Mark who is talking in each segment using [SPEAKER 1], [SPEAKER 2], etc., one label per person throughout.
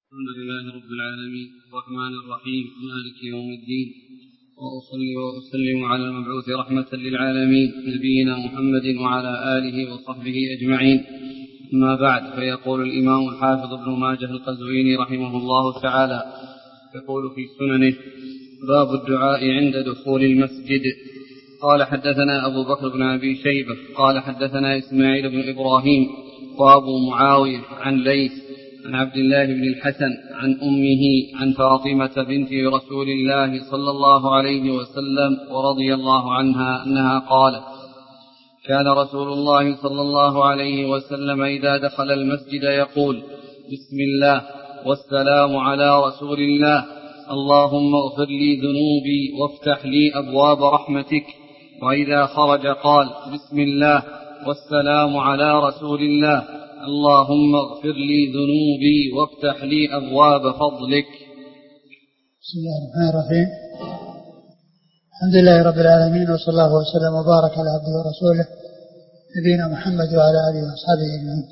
[SPEAKER 1] الحمد لله رب العالمين الرحمن الرحيم مالك يوم الدين، وأصلي وأسلم على المبعوث رحمة للعالمين نبينا محمد وعلى آله وصحبه أجمعين. أما بعد، فيقول الإمام الحافظ ابن ماجه القزويني رحمه الله تعالى يقول في سننه: باب الدعاء عند دخول المسجد. قال: حدثنا أبو بكر بن أبي شيبة قال: حدثنا إسماعيل بن إبراهيم وأبو معاوية عن ليث عن عبد الله بن الحسن عن أمه عن فاطمة بنت رسول الله صلى الله عليه وسلم ورضي الله عنها أنها قالت: كان رسول الله صلى الله عليه وسلم إذا دخل المسجد يقول: بسم الله والسلام على رسول الله، اللهم اغفر لي ذنوبي وافتح لي أبواب رحمتك. وإذا خرج قال: بسم الله والسلام على رسول الله، اللهم اغفر لي ذنوبي وافتح لي أبواب فضلك.
[SPEAKER 2] بسم الله الرحمن الرحيم. الحمد لله رب العالمين، وصلى الله وسلم وبارك على عبده ورسوله نبينا محمد وعلى آله وأصحابه أجمعين.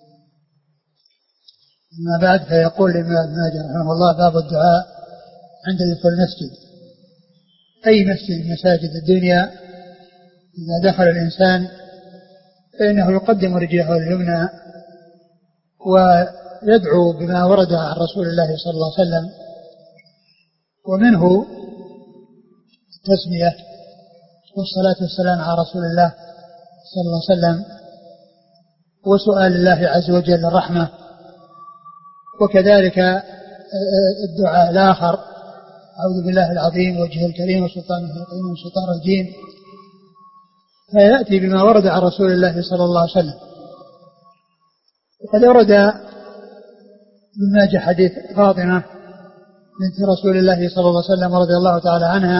[SPEAKER 2] أما بعد، فيقول الإمام ابن ماجه رحمه الله: باب الدعاء عند دخول المسجد. أي مسجد من مساجد الدنيا إذا دخل الإنسان فإنه يقدم رجله اليمنى ويدعو بما ورد عن رسول الله صلى الله عليه وسلم، ومنه التسمية والصلاة والسلام على رسول الله صلى الله عليه وسلم، وسؤال الله عز وجل الرحمة، وكذلك الدعاء الآخر: أعوذ بالله العظيم وجهه الكريم وسلطانه القديم من الشيطان الرجيم. فيأتي بما ورد عن رسول الله صلى الله عليه وسلم. وقد ورد من ماجه حديث فاطمة بنت رسول الله صلى الله عليه وسلم رضي الله تعالى عنها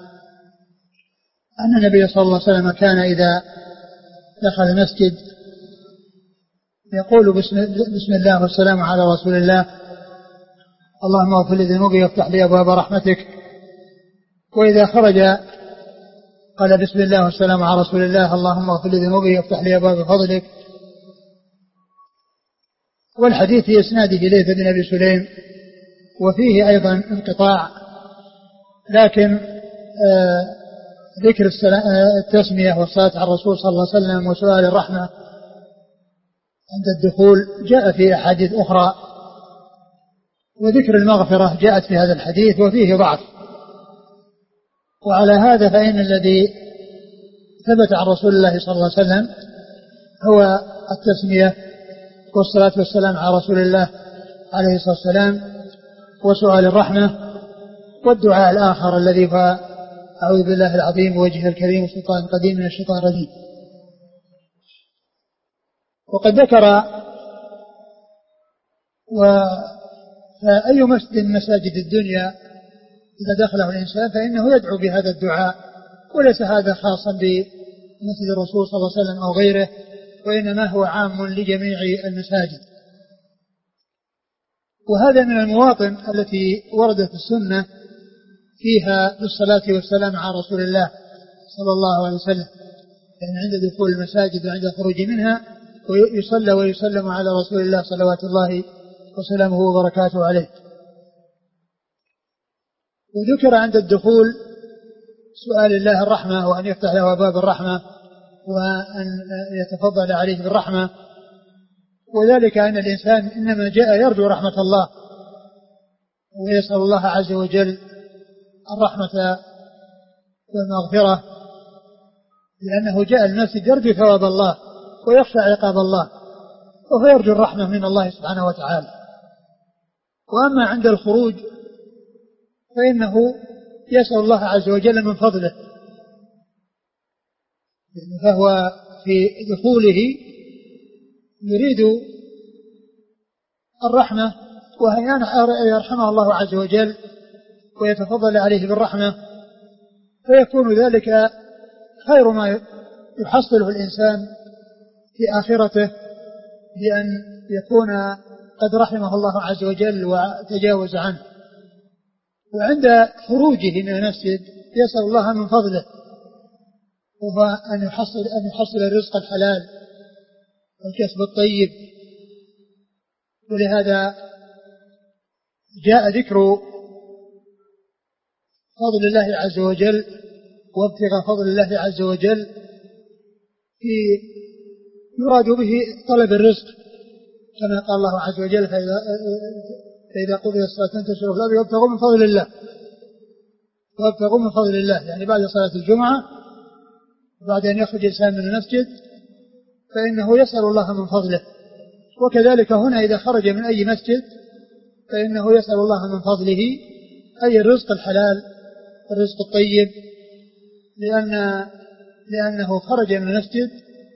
[SPEAKER 2] أن النبي صلى الله عليه وسلم كان إذا دخل المسجد يقول: بسم الله والسلام على رسول الله، اللهم اغفر لي ذنوبي وافتح لي أبواب رحمتك. وإذا خرج قال: بسم الله والسلام على رسول الله، اللهم اغفر لي ذنوبي وافتح لي أبواب فضلك. والحديث في إسناده ليث بن أبي سليم، وفيه أيضا انقطاع، لكن ذكر التسمية والصلاة على الرسول صلى الله عليه وسلم وسؤال الرحمة عند الدخول جاء في أحاديث أخرى، وذكر المغفرة جاءت في هذا الحديث وفيه ضعف. وعلى هذا فإن الذي ثبت عن رسول الله صلى الله عليه وسلم هو التسمية والصلاة والسلام على رسول الله عليه الصلاة والسلام وسؤال الرحمة، والدعاء الآخر الذي هو: أعوذ بالله العظيم ووجهه الكريم وسلطانه القديم من الشيطان الرجيم. وقد ذكر: فأي مسجد من مساجد الدنيا إذا دخله الإنسان فإنه يدعو بهذا الدعاء، وليس هذا خاصا بمسجد الرسول صلى الله عليه وسلم أو غيره، وإنما هو عام لجميع المساجد. وهذا من المواطن التي وردت السنة فيها بالصلاة والسلام على رسول الله صلى الله عليه وسلم، يعني عند دخول المساجد وعند الخروج منها، ويصلى ويسلم على رسول الله صلوات الله وسلامه وبركاته عليه. وذكر عند الدخول سؤال الله الرحمة، وأن يفتح له أبواب الرحمة، وأن يتفضل عليه بالرحمة، وذلك أن الإنسان إنما جاء يرجو رحمة الله ويسأل الله عز وجل الرحمة والمغفرة، لأنه جاء المسجد يرجو ثواب الله ويخشى عقاب الله، وهو يرجو الرحمة من الله سبحانه وتعالى. وأما عند الخروج فإنه يسأل الله عز وجل من فضله، فهو في دخوله يريد الرحمة وأن يرحمه الله عز وجل ويتفضل عليه بالرحمة، فيكون ذلك خير ما يحصله الإنسان في آخرته، بأن يكون قد رحمه الله عز وجل وتجاوز عنه. وعند خروجه من المسجد يسأل الله من فضله، وهو أن يحصل الرزق الحلال والكسب الطيب. ولهذا جاء ذكر فضل الله عز وجل وابتغاء فضل الله عز وجل يراد به طلب الرزق، كما قال الله عز وجل: فإذا قضي الصلاة فانتشروا في الأرض وابتغوا من فضل الله. وابتغوا من فضل الله يعني بعد صلاة الجمعة، بعد أن يخرج الإنسان من المسجد فإنه يسأل الله من فضله. وكذلك هنا إذا خرج من أي مسجد فإنه يسأل الله من فضله، أي الرزق الحلال، الرزق الطيب، لأنه خرج من المسجد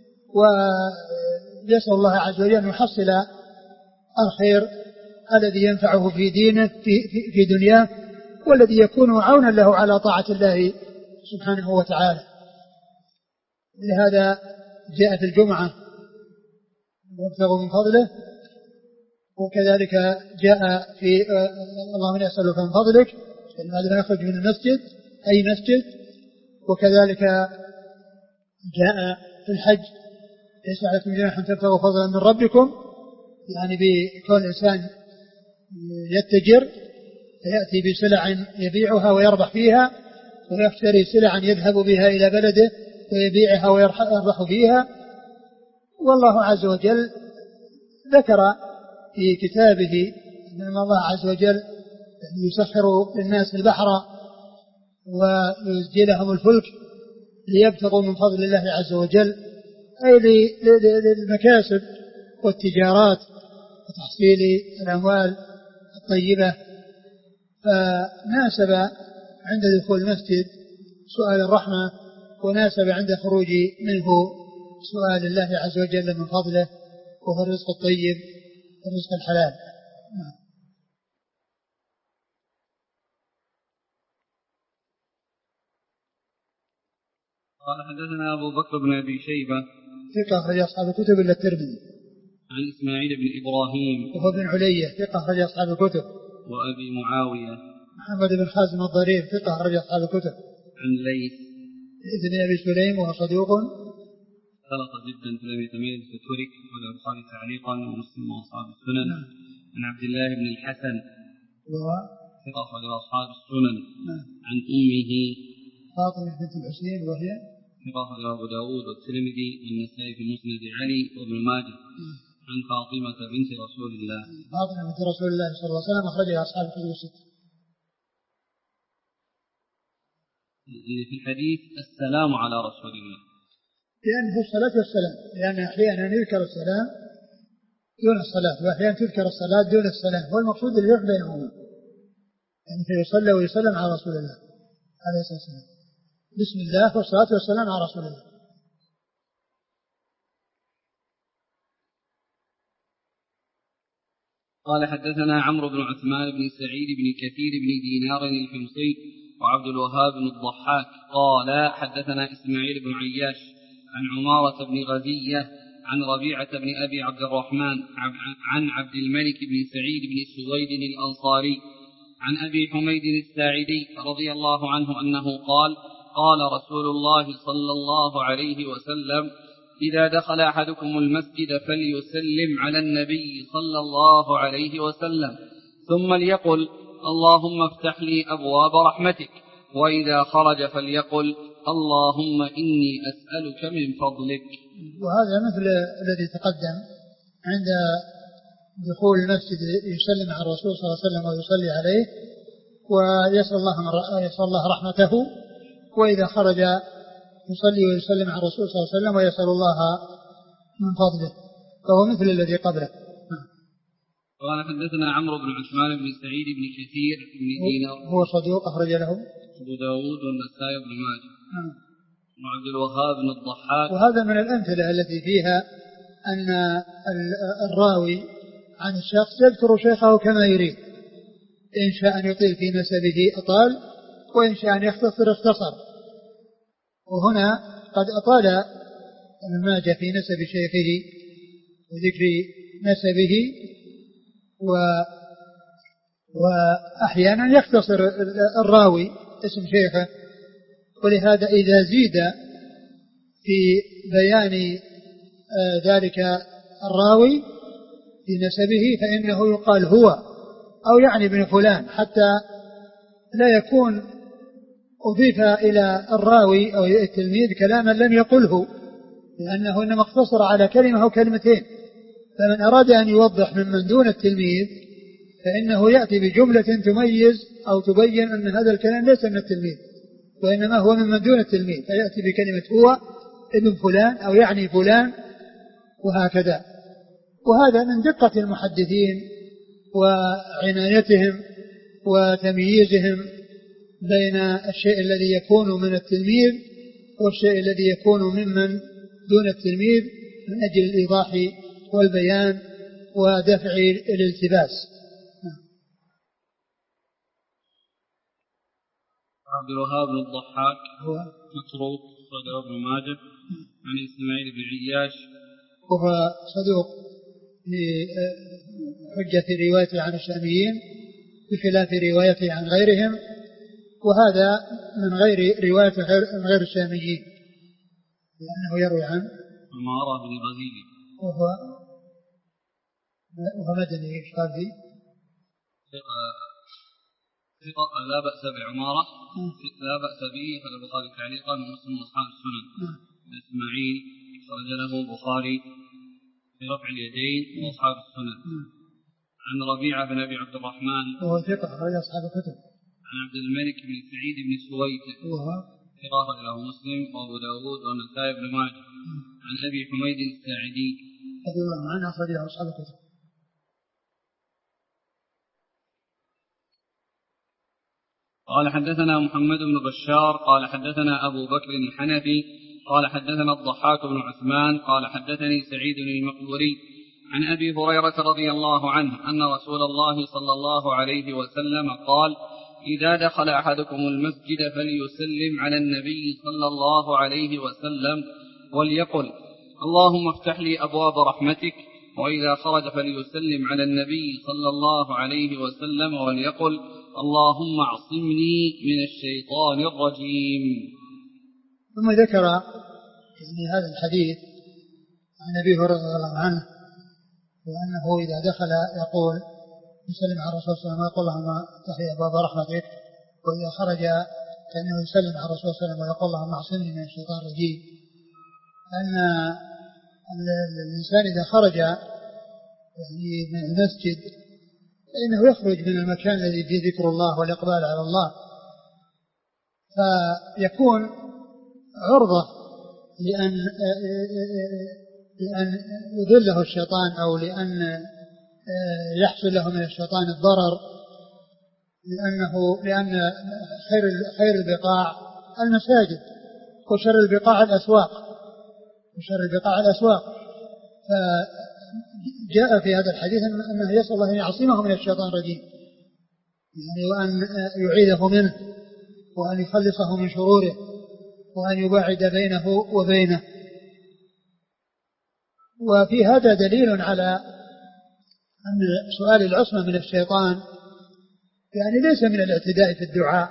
[SPEAKER 2] ويسأل الله عز وجل أن يحصل الخير الذي ينفعه في دينه في دنياه، والذي يكون عونا له على طاعة الله سبحانه وتعالى. لهذا جاء في الجمعة: وابتغوا من فضله. وكذلك جاء في اللهم نسألك من فضلك بعد ما يخرج من المسجد أي مسجد. وكذلك جاء في الحج: ليس عليكم جناح أن تبتغوا فضلا من ربكم، يعني بكون الإنسان يتجر فيأتي بسلع يبيعها ويربح فيها، ويشتري سلعا يذهب بها إلى بلده ويبيعها ويربح فيها. والله عز وجل ذكر في كتابه أن الله عز وجل يسخر للناس البحر ويزجي لهم الفلك ليبتغوا من فضل الله عز وجل، أي للمكاسب والتجارات وتحصيل الأموال الطيبة. فناسب عند دخول المسجد سؤال الرحمة، وناسب عند خروج منه سؤال الله عز وجل من فضله، وهو الرزق الطيب والرزق الحلال.
[SPEAKER 1] قال حدثنا أبو بكر بن أبي شيبة
[SPEAKER 2] ثقة أخرج أصحاب الكتب إلا الترمذي.
[SPEAKER 1] عن إسماعيل بن إبراهيم
[SPEAKER 2] وهو بن علية ثقة أخرج أصحاب الكتب.
[SPEAKER 1] وأبي معاوية
[SPEAKER 2] محمد بن حازم الضرير ثقة أخرج أصحاب الكتب.
[SPEAKER 1] عن ليث
[SPEAKER 2] بن أبي سليم وهو صدوق
[SPEAKER 1] خلط جدا فلم يتميز فترك، وله البخاري تعليقا ومسلم وأصحاب السنن. عن عبد الله بن الحسن
[SPEAKER 2] وهو
[SPEAKER 1] ثقة أخرج أصحاب السنن. عن أمه
[SPEAKER 2] فاطمة بنت الحسين وهي
[SPEAKER 1] ثقة أخرج أبو داود والترمذي والنسائي في مسند علي وابن ماجه. عن فاطمة بنت رسول الله
[SPEAKER 2] فاطمة بنت رسول الله صلى الله عليه وسلم أخرجها أصحاب الكتب الستة.
[SPEAKER 1] في الحديث السلام على رسول الله،
[SPEAKER 2] لأنه الصلاة والسلام، لأن أحيانا يذكر السلام دون الصلاة، وأحيانا تذكر الصلاة دون السلام، والمقصود الجمع بينهما، يعني فيصلى ويسلم على رسول الله عليه الصلاة والسلام، بسم الله والصلاة والسلام على رسول الله.
[SPEAKER 1] قال حدثنا عمرو بن عثمان بن سعيد بن كثير بن دينار الحمصي وعبد الوهاب بن الضحاك قال حدثنا إسماعيل بن عياش عن عمارة بن غزية عن ربيعة بن أبي عبد الرحمن عن عبد الملك بن سعيد بن سويد الأنصاري عن أبي حميد الساعدي رضي الله عنه أنه قال قال رسول الله صلى الله عليه وسلم: إذا دخل أحدكم المسجد فليسلم على النبي صلى الله عليه وسلم، ثم ليقل: اللهم افتح لي أبواب رحمتك، وإذا خرج فليقل: اللهم إني أسألك من فضلك.
[SPEAKER 2] وهذا مثل الذي تقدم عند دخول المسجد يسلم على الرسول صلى الله عليه وسلم ويصلي عليه ويسأل الله رحمته، وإذا خرج يصلي ويسلم على الرسول صلى الله عليه وسلم ويسأل الله من فضله، فهو مثل الذي قبله.
[SPEAKER 1] قال حدثنا عمرو بن عثمان بن سعيد بن كثير بن دينار
[SPEAKER 2] هو صدوق أخرج له
[SPEAKER 1] أبو داود والنسائي بن ماجه وعبد الوهاب بن الضحاك.
[SPEAKER 2] وهذا من الأمثلة التي فيها أن الراوي عن الشخص يذكر شيخه كما يريد، إن شاء أن يطيل في نسبه أطال، وإن شاء أن يختصر اختصر. وهنا قد أطال ابن ماجه في نسب شيخه وذكر نسبه، وأحيانا يختصر الراوي اسم شيخه، ولهذا إذا زيد في بيان ذلك الراوي في نسبه فإنه يقال هو، أو يعني ابن فلان، حتى لا يكون أضيف إلى الراوي أو التلميذ كلاما لم يقله، لأنه إنما اقتصر على كلمة أو كلمتين. فمن أراد أن يوضح ممن دون التلميذ فإنه يأتي بجملة تميز أو تبين أن هذا الكلام ليس من التلميذ وإنما هو ممن دون التلميذ، فيأتي بكلمة هو ابن فلان أو يعني فلان وهكذا. وهذا من دقة المحدثين وعنايتهم وتمييزهم بين الشيء الذي يكون من التلميذ والشيء الذي يكون ممن دون التلميذ من أجل الإيضاح والبيان ودفع الالتباس.
[SPEAKER 1] عبد الوهاب بن الضحاك متروك صدوق بن ماجه عن إسماعيل بن عياش
[SPEAKER 2] وهو صدوق حجة في روايته عن الشاميين بخلاف روايته عن غيرهم، وهذا من غير رواية غير الشاميين لأنه يروي عن
[SPEAKER 1] عمارة بن غزيل
[SPEAKER 2] وهو مدني. ايش قال فيه؟
[SPEAKER 1] ثقة لا بأس بعمارة لا بأس به، قال البخاري تعليقا ومسلم أصحاب السنن. إسماعيل خرج له البخاري في رفع اليدين وأصحاب السنن. عن ربيعة بن أبي عبد الرحمن
[SPEAKER 2] وهو ثقة خرج أصحاب الكتب.
[SPEAKER 1] عن عبد الملك بن سعيد بن سويد وهو ثقة له مسلم وأبو داود والنسائي بن ماجه. عن أبي حميد الساعدي
[SPEAKER 2] رضي الله عنه أخرج له أصحاب الكتب.
[SPEAKER 1] قال حدثنا محمد بن بشار قال حدثنا أبو بكر الحنفي قال حدثنا الضحاك بن عثمان قال حدثني سعيد المقبوري عن أبي هريرة رضي الله عنه أن رسول الله صلى الله عليه وسلم قال: إذا دخل أحدكم المسجد فليسلم على النبي صلى الله عليه وسلم وليقل: اللهم افتح لي أبواب رحمتك. وإذا خرج فليسلم على النبي صلى الله عليه وسلم وليقل: اللهم اعصمني من الشيطان الرجيم.
[SPEAKER 2] ثم ذكر يعني هذا الحديث عن أبي هريرة رضي الله عنه وأنه إذا دخل يقول يسلم على الرسول صلى الله عليه وسلم ويقول: اللهم افتح لي أبواب رحمتك. وإذا خرج فإنه يسلم على الرسول صلى الله عليه وسلم ويقول: اللهم اعصمني من الشيطان الرجيم. أن الإنسان إذا خرج يعني من المسجد فإنه يخرج من المكان الذي فيه ذكر الله والإقبال على الله، فيكون عرضة لأن يضله الشيطان أو لأن يحصل له من الشيطان الضرر، لأن خير البقاع المساجد وشر البقاع الأسواق. فجاء في هذا الحديث أنه يسأل الله أن يعصمه من الشيطان الرجيم، يعني وأن يعيده منه وأن يخلصه من شروره وأن يباعد بينه وبينه. وفي هذا دليل على أن سؤال العصمة من الشيطان يعني ليس من الاعتداء في الدعاء.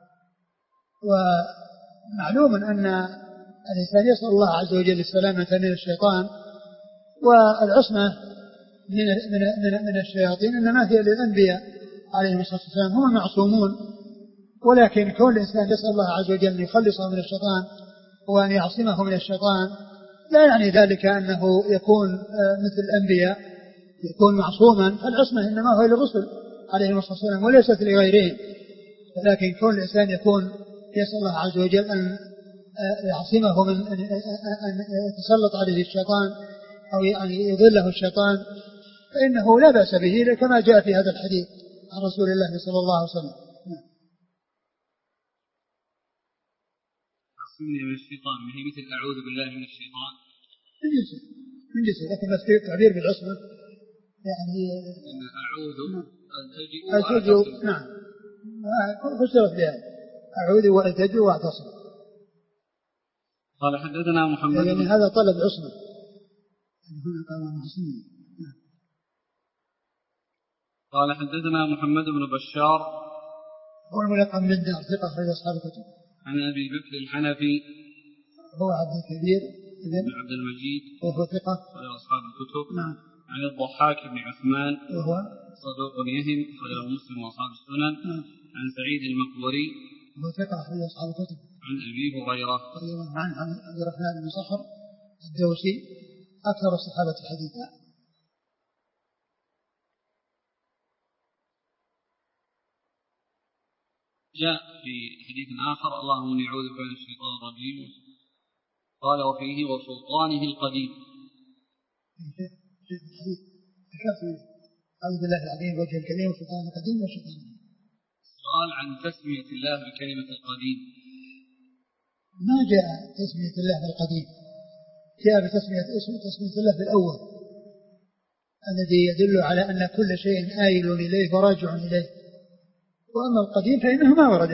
[SPEAKER 2] ومعلوم أن الإنسان يسأل الله عز وجل السلامة من الشيطان، والعصمة من الشياطين إنما هي للأنبياء عليهم الصلاة والسلام، هم المعصومون. ولكن كون الإنسان يسأل الله عز وجل أن يخلصه من الشيطان وأن يعصمه من الشيطان لا يعني ذلك أنه يكون مثل الأنبياء يكون معصوما، فالعصمة إنما هو للرسل عليهم الصلاة والسلام وليست لغيرهم. ولكن كون الإنسان يكون يسأل الله عز وجل أن يعصمه من أن يتسلط عليه الشيطان أو يعني يضله الشيطان فإنه لا بأس به، كما جاء في هذا الحديث عن رسول الله صلى الله عليه وسلم.
[SPEAKER 1] عصمني من الشيطان هي مثل أعوذ بالله من الشيطان
[SPEAKER 2] من جنسه لكن بس تعبير بالعصمة يعني
[SPEAKER 1] أعوذ
[SPEAKER 2] ألتجئ. نعم فسرت بها أعوذ وألتجئ وأعتصم.
[SPEAKER 1] قال حدثنا محمد
[SPEAKER 2] يعني هذا طلب عصمة هنا قال عصمني.
[SPEAKER 1] قال حدثنا محمد بن بشار
[SPEAKER 2] هو الملقب من دار ثقة أخرج أصحاب الكتب.
[SPEAKER 1] عن أبي بكر الحنفي
[SPEAKER 2] هو عبد الكبير
[SPEAKER 1] بن عبد المجيد
[SPEAKER 2] وهو ثقة
[SPEAKER 1] أخرج أصحاب الكتب.
[SPEAKER 2] نعم.
[SPEAKER 1] عن الضحاك بن عثمان
[SPEAKER 2] وهو
[SPEAKER 1] صدوق يهم أخرجه مسلم وأصحاب السنن. عن سعيد المقبري
[SPEAKER 2] وهو ثقة أخرج أصحاب الكتب.
[SPEAKER 1] عن أبي هريرة
[SPEAKER 2] رضي الله عنه عن عبد الرحمن بن صخر الدوسي أكثر الصحابة حديثا.
[SPEAKER 1] جاء في حديث آخر اللهم إني أعوذ بك من الشيطان الرجيم قال وفيه وسلطانه القديم.
[SPEAKER 2] أعوذ بالله العظيم وجه الكريم وسلطانه القديم وشيطانه.
[SPEAKER 1] سؤال عن تسمية الله بكلمة القديم.
[SPEAKER 2] ما جاء تسمية الله بالقديم، جاء بتسمية الله بالأول الذي يدل على أن كل شيء آيل إليه وراجع إليه. وأما القديم فإنه ما ورد،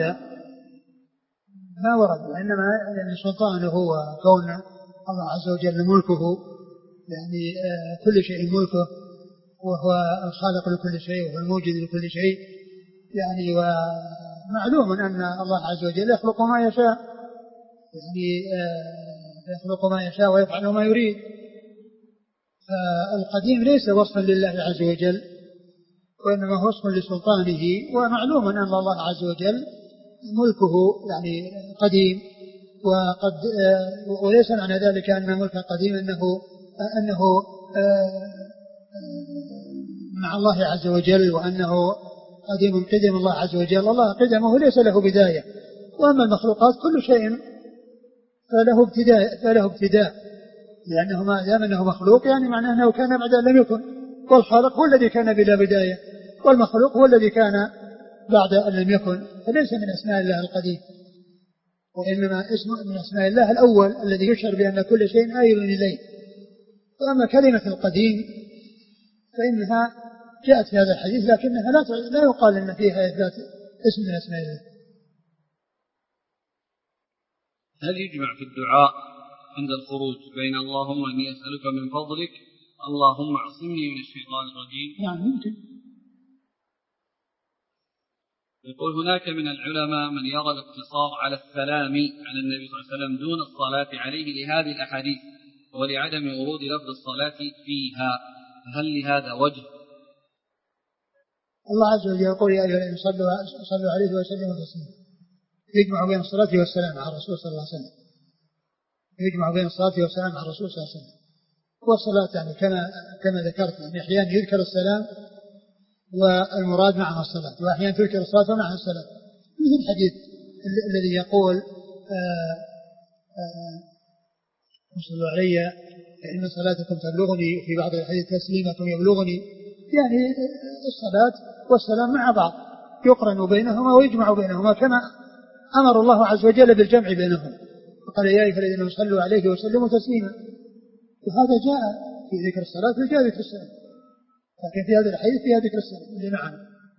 [SPEAKER 2] وإنما يعني سلطانه وكون الله عز وجل ملكه، يعني كل شيء ملكه، وهو الخالق لكل شيء وهو الموجد لكل شيء، يعني ومعلوم أن الله عز وجل يخلق ما يشاء، يعني يخلق ما يشاء ويفعل ما يريد. فالقديم ليس وصفا لله عز وجل، وإنما هو وصف لسلطانه. ومعلوم أن الله عز وجل ملكه يعني قديم، وقد وليس معنى ذلك أن ملك قديم أنه مع الله عز وجل وأنه قدم الله عز وجل. الله قدمه ليس له بداية. وأما المخلوقات كل شيء فله ابتداء، لأنه ما دام أنه مخلوق يعني معناه أنه كان بعد أن لم يكن. والخالق هو الذي كان بلا بداية، والمخلوق هو الذي كان بعد أن لم يكن. فليس من أسماء الله القديم، وإنما اسم من أسماء الله الأول الذي يشعر بأن كل شيء آيل إليه. وأما كلمة القديم فإنها جاءت في هذا الحديث، لكنها لا يقال أن فيها إثبات اسم من أسماء الله.
[SPEAKER 1] هل يجمع في الدعاء عند الخروج بين اللهم إني أسألك من فضلك اللهم اعصمني من الشيطان الرجيم؟
[SPEAKER 2] نعم ممكن.
[SPEAKER 1] يقول هناك من العلماء من يرى الاقتصار على السلام على النبي صلى الله عليه وسلم دون الصلاة عليه لهذه الأحاديث ولعدم ورود لفظ الصلاة فيها، هل لهذا وجه؟
[SPEAKER 2] الله عز وجل يقول يا أيها الذين صلوا عليه وسلموا تسليما، يجمع بين الصلاة والسلام على الرسول صلى الله عليه وسلم، يجمع بين الصلاة والسلام على الرسول صلى الله عليه وسلم. والصلاة يعني كما ذكرت يعني أحيانا يذكر السلام والمراد معها الصلاة، وأحيانا تذكر الصلاة ومعها السلام، مثل الحديث الذي يقول صلوا علي فإن صلاتكم تبلغني، في بعض الحديث تسليمكم يبلغني، يعني الصلاة والسلام مع بعض يقرن بينهما ويجمع بينهما كما أمر الله عز وجل بالجمع بينهما، وقال يا أيها الذين صلوا عليه وسلموا تسليما. وهذا جاء في ذكر الصلاة وجاء ذكر السلام، لكن في هذا الحديث فيها ذكر السلام اللي معنا.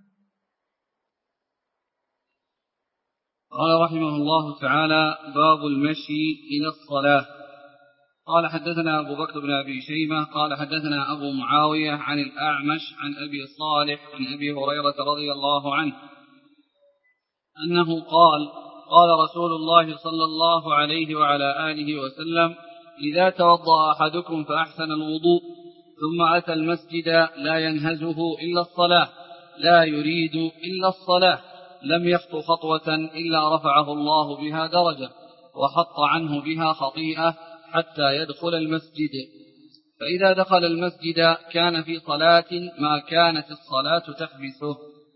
[SPEAKER 1] قال رحمه الله تعالى باب المشي إلى الصلاة. قال حدثنا أبو بكر بن أبي شيبة قال حدثنا أبو معاوية عن الأعمش عن أبي صالح عن أبي هريرة رضي الله عنه أنه قال رسول الله صلى الله عليه وعلى آله وسلم إذا توضأ أحدكم فأحسن الوضوء ثم أتى المسجد لا ينهزه إلا الصلاة لا يريد إلا الصلاة لم يخطو خطوة إلا رفعه الله بها درجة وحط عنه بها خطيئة حتى يدخل المسجد، فإذا دخل المسجد كان في صلاة ما كانت الصلاة تحبسه.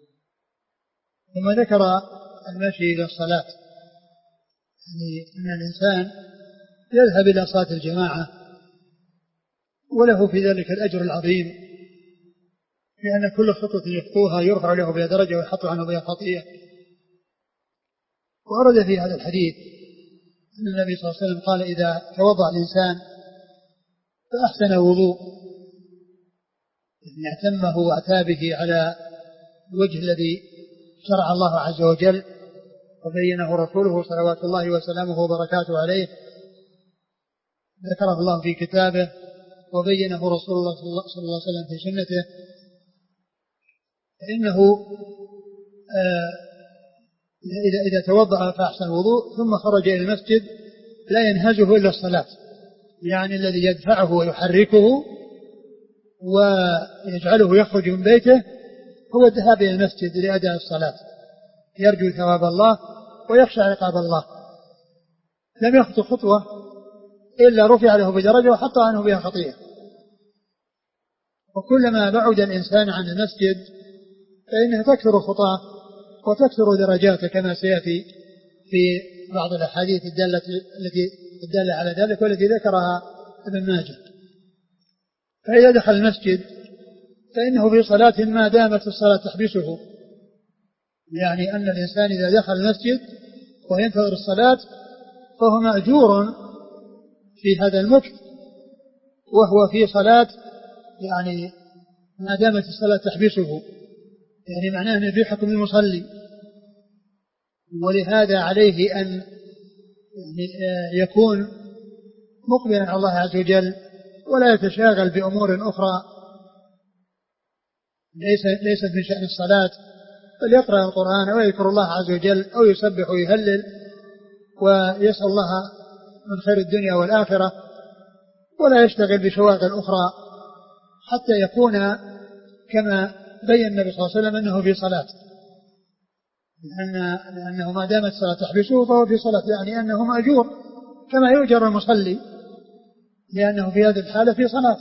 [SPEAKER 2] ثم ذكر المشي إلى الصلاة، يعني أن الإنسان يذهب إلى صلاة الجماعة وله في ذلك الأجر العظيم، لأن كل خطوة يخطوها يرفع له بها درجة ويحط عنه بها خطيئة. ورد في هذا الحديث أن النبي صلى الله عليه وسلم قال إذا توضأ الإنسان فأحسن الوضوء، يعني اعتمه وأتى به على الوجه الذي شرع الله عز وجل وبينه رسوله صلوات الله وسلامه وبركاته عليه، ذكره الله في كتابه وبينه رسول الله صلى الله عليه وسلم في سنته، فإنه إذا توضأ فأحسن الوضوء ثم خرج إلى المسجد لا ينهزه إلا الصلاة، يعني الذي يدفعه ويحركه ويجعله يخرج من بيته هو الذهاب إلى المسجد لأداء الصلاة، يرجو ثواب الله ويخشى عقاب الله. لم يخطو خطوة إلا رفع له بدرجة وحط عنه بها خطيئة. وكلما بعد الإنسان عن المسجد فإنه تكثر خطاه وتكثر درجاته، كما سيأتي في بعض الأحاديث التي تدل على ذلك والتي ذكرها ابن ماجه. فإذا دخل المسجد فإنه في صلاة ما دامت الصلاة تحبسه، يعني أن الإنسان إذا دخل المسجد وينتظر الصلاة فهو مأجور في هذا المكث، وهو في صلاة يعني ما دامت الصلاة تحبسه، يعني معناه أنه في حكم المصلي. ولهذا عليه أن يكون مقبلا على الله عز وجل ولا يتشاغل بأمور أخرى ليست من شأن الصلاة، بل يقرأ القرآن ويذكر الله عز وجل أو يسبح ويهلل ويسأل الله من خير الدنيا والآخرة، ولا يشتغل بشواغل أخرى حتى يكون كما بين النبي صلى الله عليه وسلم أنه في صلاة، لأنه ما دامت الصلاة تحبسه فهو في صلاة، يعني أنه مأجور كما يؤجر المصلي لأنه في هذه الحالة في صلاة.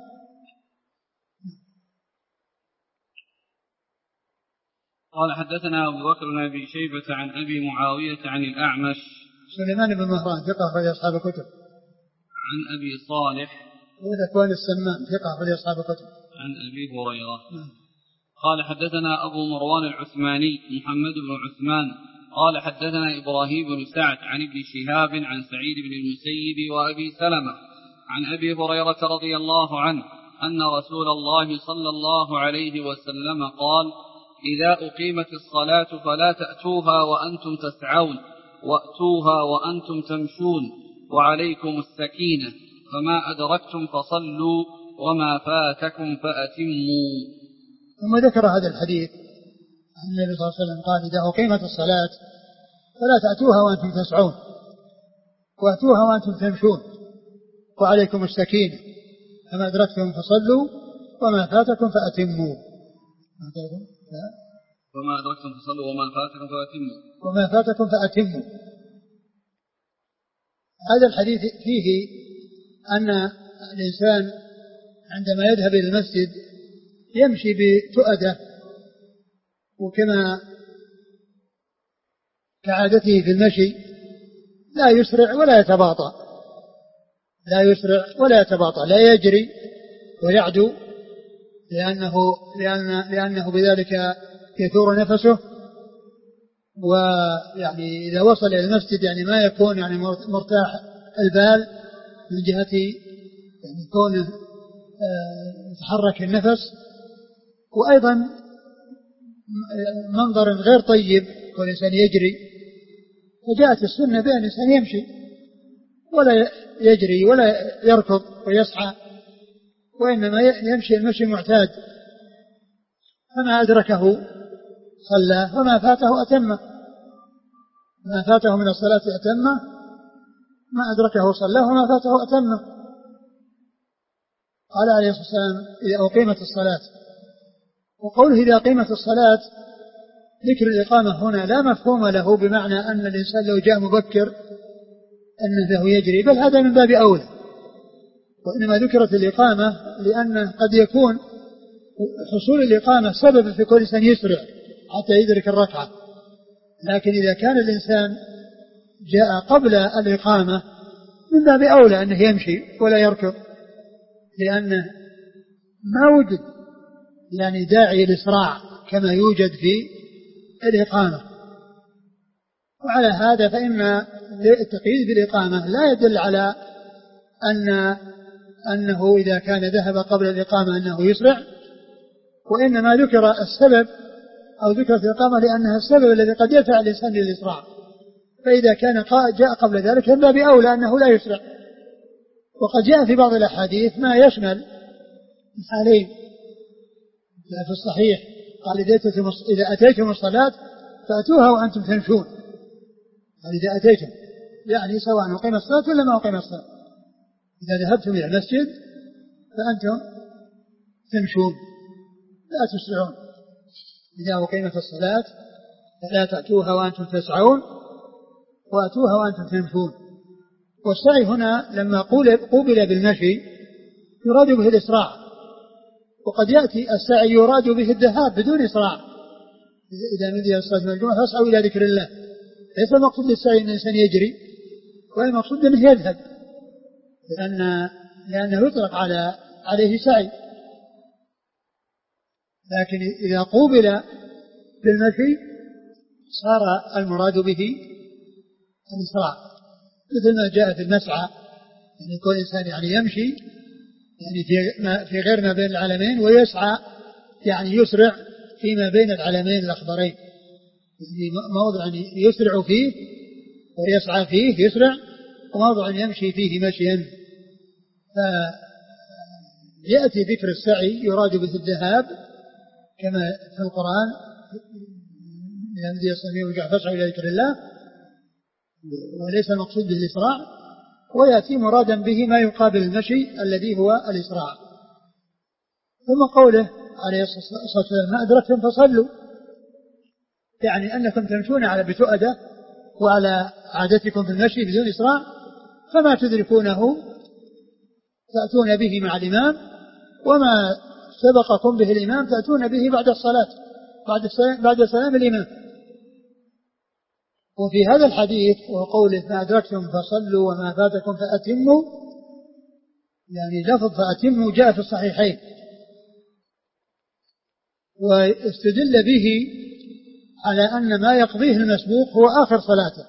[SPEAKER 1] قال حدثنا أبو بكر بن أبي شيبة عن أبي معاوية عن الأعمش
[SPEAKER 2] سليمان بن مهران ثقة أخرج أصحاب الكتب.
[SPEAKER 1] عن أبي صالح
[SPEAKER 2] وذكوان السمان ثقة أخرج أصحاب الكتب.
[SPEAKER 1] عن أبي هريرة. قال حدثنا أبو مروان العثماني محمد بن عثمان قال حدثنا إبراهيم بن سعد عن ابن شهاب عن سعيد بن المسيب وأبي سلمة عن أبي هريرة رضي الله عنه أن رسول الله صلى الله عليه وسلم قال: إذا أقيمت الصلاة فلا تأتوها وأنتم تسعون، وأتوها وأنتم تمشون، وعليكم السكينة، فما أدركتم فصلوا وما فاتكم فأتموا.
[SPEAKER 2] ثم ذكر هذا الحديث عن النبي صلى الله عليه وسلم قال: إذا أقيمت الصلاة فلا تأتوها وأنتم تسعون، وأتوها وأنتم تمشون، وعليكم السكينة، فما أدركتم فصلوا وما فاتكم فأتموا.
[SPEAKER 1] وما أدركتم فصلوا وما فاتكم فأتموا.
[SPEAKER 2] وما فاتكم فأتموا. هذا الحديث فيه أن الإنسان عندما يذهب إلى المسجد يمشي بتؤدة، وكما كعادته في المشي لا يسرع ولا يتباطأ، لا يسرع ولا يتباطأ، لا يجري ويعدو، لأنه بذلك يثور نفسه. ويعني إذا وصل إلى المسجد يعني ما يكون يعني مرتاح البال من جهة يعني كونه يتحرك النفس، وأيضا منظر غير طيب والإنسان يجري. فجاءت السنة بأن الإنسان يمشي ولا يجري ولا يركض ويسعى، وإنما يمشي المشي المعتاد، فما أدركه صلى وما فاته أتمه، ما فاته من الصلاة أتمه، ما أدركه صلى وما فاته أتمه. قال عليه الصلاة والسلام: إذا أقيمت الصلاة. وقوله إذا أقيمت الصلاة ذكر الإقامة هنا لا مفهوم له بمعنى أن الإنسان لو جاء مبكر أنه له يجري، بل هذا من باب أولى، وإنما ذكرت الإقامة لأن قد يكون حصول الإقامة سبب في كل إنسان يسرع حتى يدرك الركعة، لكن إذا كان الإنسان جاء قبل الإقامة من باب أولى أنه يمشي ولا يركض، لأنه ما وجد يعني داعي الإسراع كما يوجد في الإقامة. وعلى هذا فإن التقييد بالإقامة لا يدل على أنه إذا كان ذهب قبل الإقامة أنه يسرع، وإنما ذكر السبب أو ذكرت الإقامة لأنها السبب الذي قد يدفع الإنسان للإسراع، فإذا كان جاء قبل ذلك فلا بأولى أنه لا يسرع. وقد جاء في بعض الأحاديث ما يشمل الحالين في الصحيح، قال: إذا أتيتم الصلاة فأتوها وأنتم تمشون. قال: إذا أتيتم يعني سواء أقيم الصلاة ولا ما أقيم الصلاة، إذا ذهبتم إلى المسجد فأنتم تمشون لا تسرعون. إذا أقيمت الصلاة فلا تأتوها وأنتم تسعون وأتوها وأنتم تمشون. والسعي هنا لما قوبل بالمشي يراد به الإسراع، وقد يأتي السعي يراد به الذهاب بدون إسراع. إذا نودي الصلاة من الجمعة فاسعوا إلى ذكر الله، ليس المقصود للسعي أن الإنسان يجري، والمقصود أنه يذهب، لأنه يطلق عليه سعي. لكن إذا قوبل بالمشي صار المراد به الإسراع، مثل ما جاء في المسعى، يعني يكون الإنسان يعني يمشي يعني في غير ما بين العلمين، ويسعى يعني يسرع فيما بين العلمين الأخضرين، يعني موضع يسرع فيه ويسعى فيه يسرع، وموضع يمشي فيه مشيا. فيأتي ذكر السعي يراد به الذهاب كما في القرآن إذا نودي الصلاة يرجع فاسعوا إلى ذكر الله، وليس المقصود به الإسراع. ويأتي مرادا به ما يقابل المشي الذي هو الإسراع. ثم قوله عليه الصلاة والسلام ما أدركتم فصلوا، يعني أنكم تمشون على بتؤدة وعلى عادتكم في المشي بدون إسراع، فما تدركونه تأتون به مع الإمام، وما سبقكم به الإمام تأتون به بعد الصلاة بعد سلام الإمام. وفي هذا الحديث وقوله ما أدركتم فصلوا وما فاتكم فأتموا، يعني لفظ فأتموا جاء في الصحيحين، واستدل به على أن ما يقضيه المسبوق هو آخر صلاته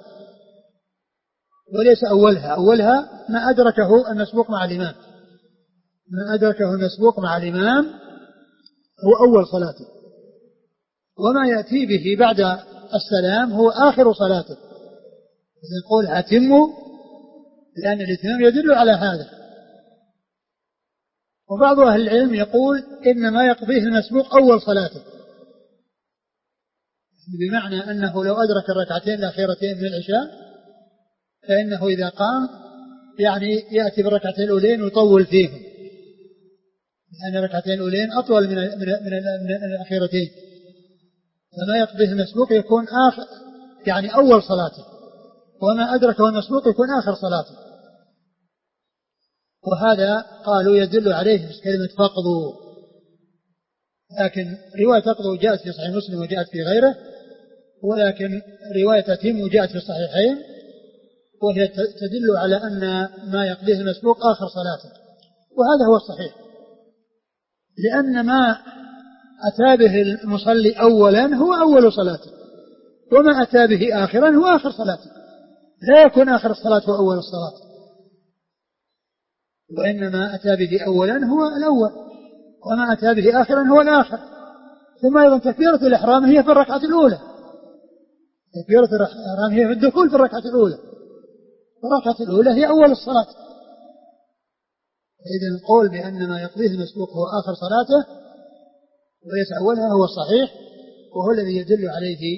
[SPEAKER 2] وليس أولها ما أدركه المسبوق مع الإمام، ما أدركه المسبوق مع الإمام هو أول صلاته، وما يأتي به بعد السلام هو آخر صلاته. يقول أتموا لأن الإتمام يدل على هذا. وبعض أهل العلم يقول إنما يقضيه المسبوق أول صلاته، بمعنى أنه لو أدرك الركعتين الأخيرتين من العشاء فإنه إذا قام يعني يأتي بالركعتين الأولين ويطول فيهم، لأن الركعتين الأولين أطول من الأخيرتين، فما يقضيه المسبوق يكون آخر يعني أول صلاته، وما أدركه المسبوق يكون آخر صلاته. وهذا قالوا يدل عليه كلمة فقضوا، لكن رواية فقضوا جاءت في صحيح مسلم وجاءت في غيره، ولكن رواية أتموا جاءت في الصحيحين، وهي تدل على أن ما يقضيه المسبوق آخر صلاته، وهذا هو الصحيح، لأن ما أتى به المصلي أولا هو أول صلاته، وما أتى به آخرا هو آخر صلاته، لا يكون آخر الصلاة هو أول الصلاة، وإنما أتى به أولا هو الأول، وما أتى به آخرا هو الآخر. ثم أيضا تكبيرة الإحرام هي في الركعة الأولى، تكبيرة الإحرام هي في الدخول في الركعة الأولى، الركعة الأولى هي أول الصلاة. إذن القول بأن ما يقضيه المسبوق هو آخر صلاته وليس أولها هو الصحيح، وهو الذي يدل عليه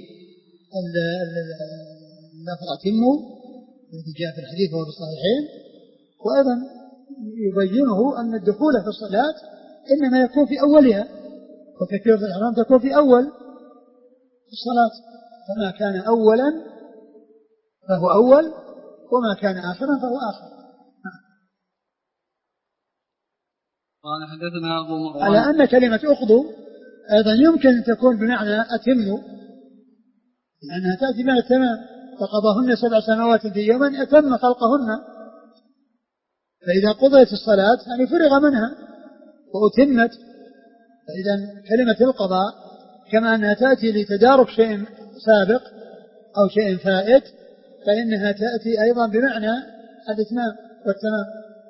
[SPEAKER 2] اللفظ أتموا الذي جاء في الحديث وهو في الصحيحين. وأيضا يبينه أن الدخول في الصلاة إنما يكون في أولها، وتكبيرة الإحرام تكون في أول الصلاة، فما كان أولا فهو أول، وما كان آخرا فهو آخر.
[SPEAKER 1] قال حدثنا أبو مروان
[SPEAKER 2] على أن كلمة أقضوا أيضا يمكن أن تكون بمعنى أتموا، لأنها تأتي بمعنى التمام، فقضاهن 7 سنوات في يوم أتم خلقهن، فإذا قضيت الصلاة يعني فرغ منها وأتمت. فإذا كلمة القضاء كما أنها تأتي لتدارك شيء سابق أو شيء فائت، فإنها تأتي أيضا بمعنى الإتمام والتمام.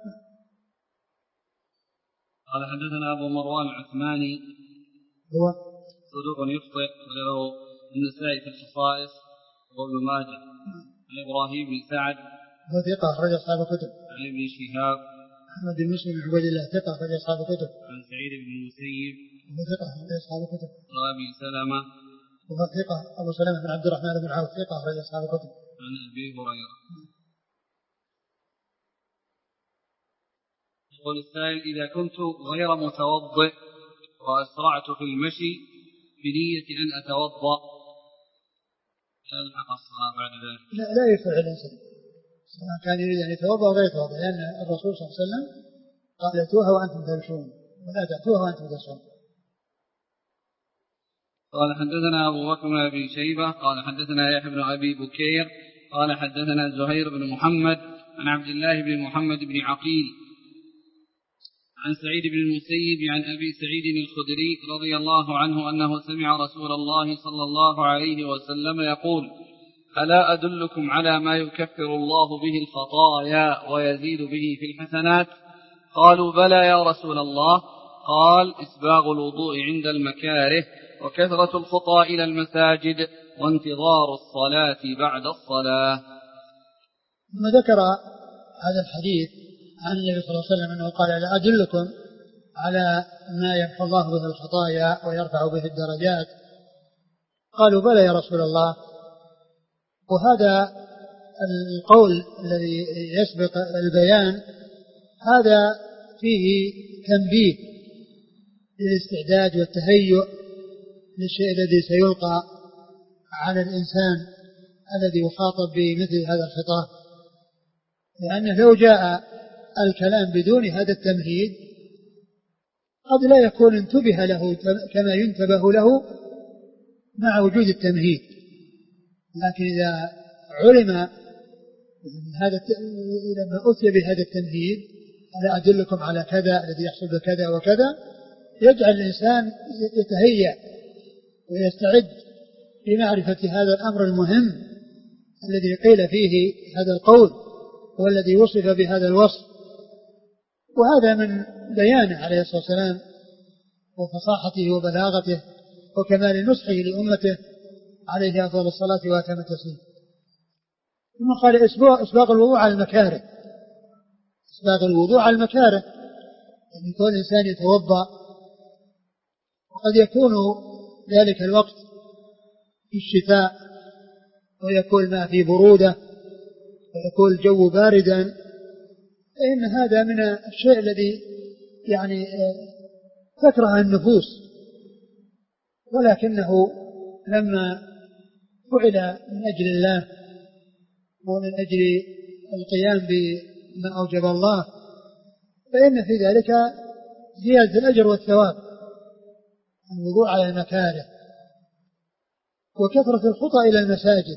[SPEAKER 1] قال حدثنا أبو مروان العثماني
[SPEAKER 2] هو
[SPEAKER 1] صدوق يخطئ وله النسائي في الخصائص وابن ماجه، عن إبراهيم بن سعد
[SPEAKER 2] هو ثقة أخرج أصحاب الكتب،
[SPEAKER 1] عن ابن شهاب
[SPEAKER 2] أحمد بن مسلم بن عبيد الله ثقة أخرج أصحاب الكتب،
[SPEAKER 1] عن سعيد بن المسيب
[SPEAKER 2] هو ثقة أخرج أصحاب الكتب،
[SPEAKER 1] وأبي سلمة
[SPEAKER 2] وهو ثقة أبو سلمة بن عبد الرحمن بن عوف ثقة أخرج أصحاب الكتب،
[SPEAKER 1] عن أبي هريرة. يقول السائل إذا كنت غير متوضئ وأسرعت في المشي بنية أن أتوضأ ألحق الصلاة بعد ذلك.
[SPEAKER 2] لا يفعل الإنسان سواء كان يريد أن يتوضأ ولا يتوضأ، لأن الرسول صلى الله عليه وسلم قال ائتوها وأنتم تمشون ولا تأتوها وأنتم تسعون.
[SPEAKER 1] قال حدثنا أبو بكر بن أبي شيبة قال حدثنا يحيى بن أبي بكير قال حدثنا زهير بن محمد عن عبد الله بن محمد بن عقيل عن سعيد بن المسيب عن أبي سعيد الخدري رضي الله عنه أنه سمع رسول الله صلى الله عليه وسلم يقول: ألا أدلكم على ما يكفر الله به الخطايا ويزيد به في الحسنات؟ قالوا: بلى يا رسول الله. قال: إسباغ الوضوء عند المكاره، وكثرة الخطى إلى المساجد، وانتظار الصلاة بعد الصلاة.
[SPEAKER 2] ثم ذكر هذا الحديث عن النبي صلى الله عليه وسلم أنه قال: ألا أدلكم على ما يمحو الله به الخطايا ويرفع به الدرجات؟ قالوا: بلى يا رسول الله. وهذا القول الذي يسبق البيان هذا فيه تنبيه للاستعداد والتهيؤ للشيء الذي سيلقى على الإنسان الذي يخاطب بمثل هذا الخطاب، لأنه لو جاء الكلام بدون هذا التمهيد قد لا يكون انتبه له كما ينتبه له مع وجود التمهيد. لكن إذا علم هذا لما أتي بهذا التمهيد: ألا أدلكم على كذا الذي يحصل بكذا وكذا، يجعل الإنسان يتهيأ ويستعد لمعرفة هذا الأمر المهم الذي قيل فيه هذا القول والذي وصف بهذا الوصف. وهذا من بيانه عليه الصلاة والسلام وفصاحته وبلاغته وكمال نصحه لأمته عليه أفضل الصلاة وأتم التسليم. ثم قال: إسباغ الوضوء على المكاره. إسباغ الوضوء على المكاره يعني يكون الإنسان يتوضأ وقد يكون ذلك الوقت في الشتاء ويكون ما في برودة ويكون الجو باردا، فإن هذا من الشيء الذي يعني تكره النفوس، ولكنه لما فعل من أجل الله ومن أجل القيام بما أوجب الله فإن في ذلك زيادة الأجر والثواب. الوضوء على المكاره، وكثرة الخطى إلى المساجد،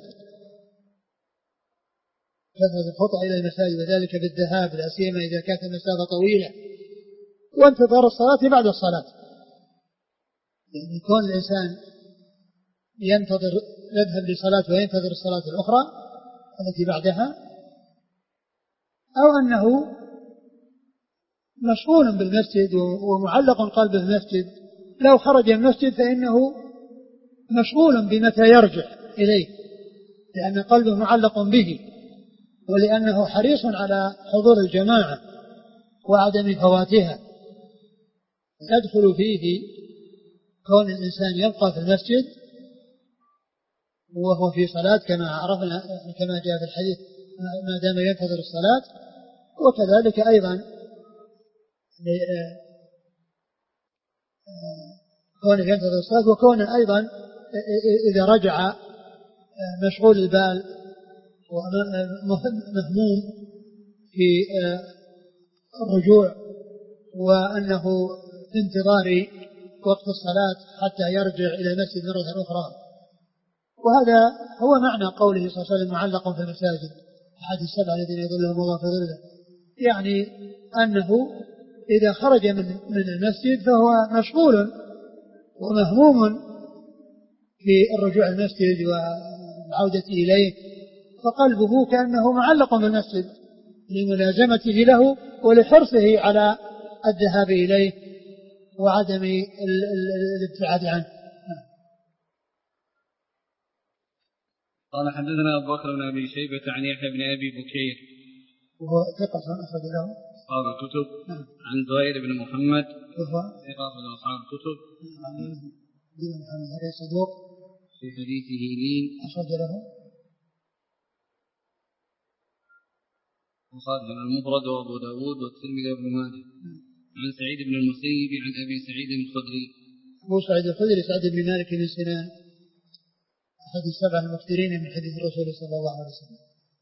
[SPEAKER 2] كثرة الخطى إلى المساجد وذلك بالذهاب لا سيما إذا كانت المسافة طويلة، وانتظار الصلاة بعد الصلاة، يعني يكون الإنسان ينتظر يذهب لصلاة وينتظر الصلاة الأخرى التي بعدها، أو أنه مشغول بالمسجد ومعلق قلبه بالمسجد. لو خرج من المسجد فإنه مشغول بمتى يرجع إليه، لأن قلبه معلق به، ولأنه حريص على حضور الجماعة وعدم فواتها. يدخل فيه كون الإنسان يبقى في المسجد وهو في صلاة كما عرفنا كما جاء في الحديث ما دام ينتظر الصلاة، وكذلك أيضا كونه ينتظر الصلاة، وكونه أيضا إذا رجع مشغول البال ومهموم في الرجوع، وأنه في انتظار وقت الصلاة حتى يرجع إلى المسجد مرة أخرى. وهذا هو معنى قوله صلى الله عليه وسلم: معلق في المساجد أحد السبع الذين يظلهم الله في ظله، يعني أنه إذا خرج من المسجد فهو مشغول ومهموم في الرجوع المسجد والعودة إليه، فقلبه كأنه معلق بالمسجد لملازمته له ولحرصه على الذهاب إليه وعدم الابتعاد عنه.
[SPEAKER 1] قال: حدثنا أبو بكر بن أبي شيبة عن يحيى بن أبي بكير
[SPEAKER 2] وهو ثقة أخرج له
[SPEAKER 1] أصحاب الكتب. عن زهير بن محمد
[SPEAKER 2] وهو
[SPEAKER 1] ثقة أخرج أصحاب الكتب.
[SPEAKER 2] بن محمد هذا صدوق
[SPEAKER 1] في حديثه لين
[SPEAKER 2] أخرج له
[SPEAKER 1] البخاري المفرد وأبو داود والترمذي وابن ماجه. عن سعيد بن المسيب عن أبي سعيد الخدري.
[SPEAKER 2] أبو سعيد الخدري سعد بن مالك بن سنان أحد السبع المكثرين من حديث الرسول صلى الله عليه وسلم.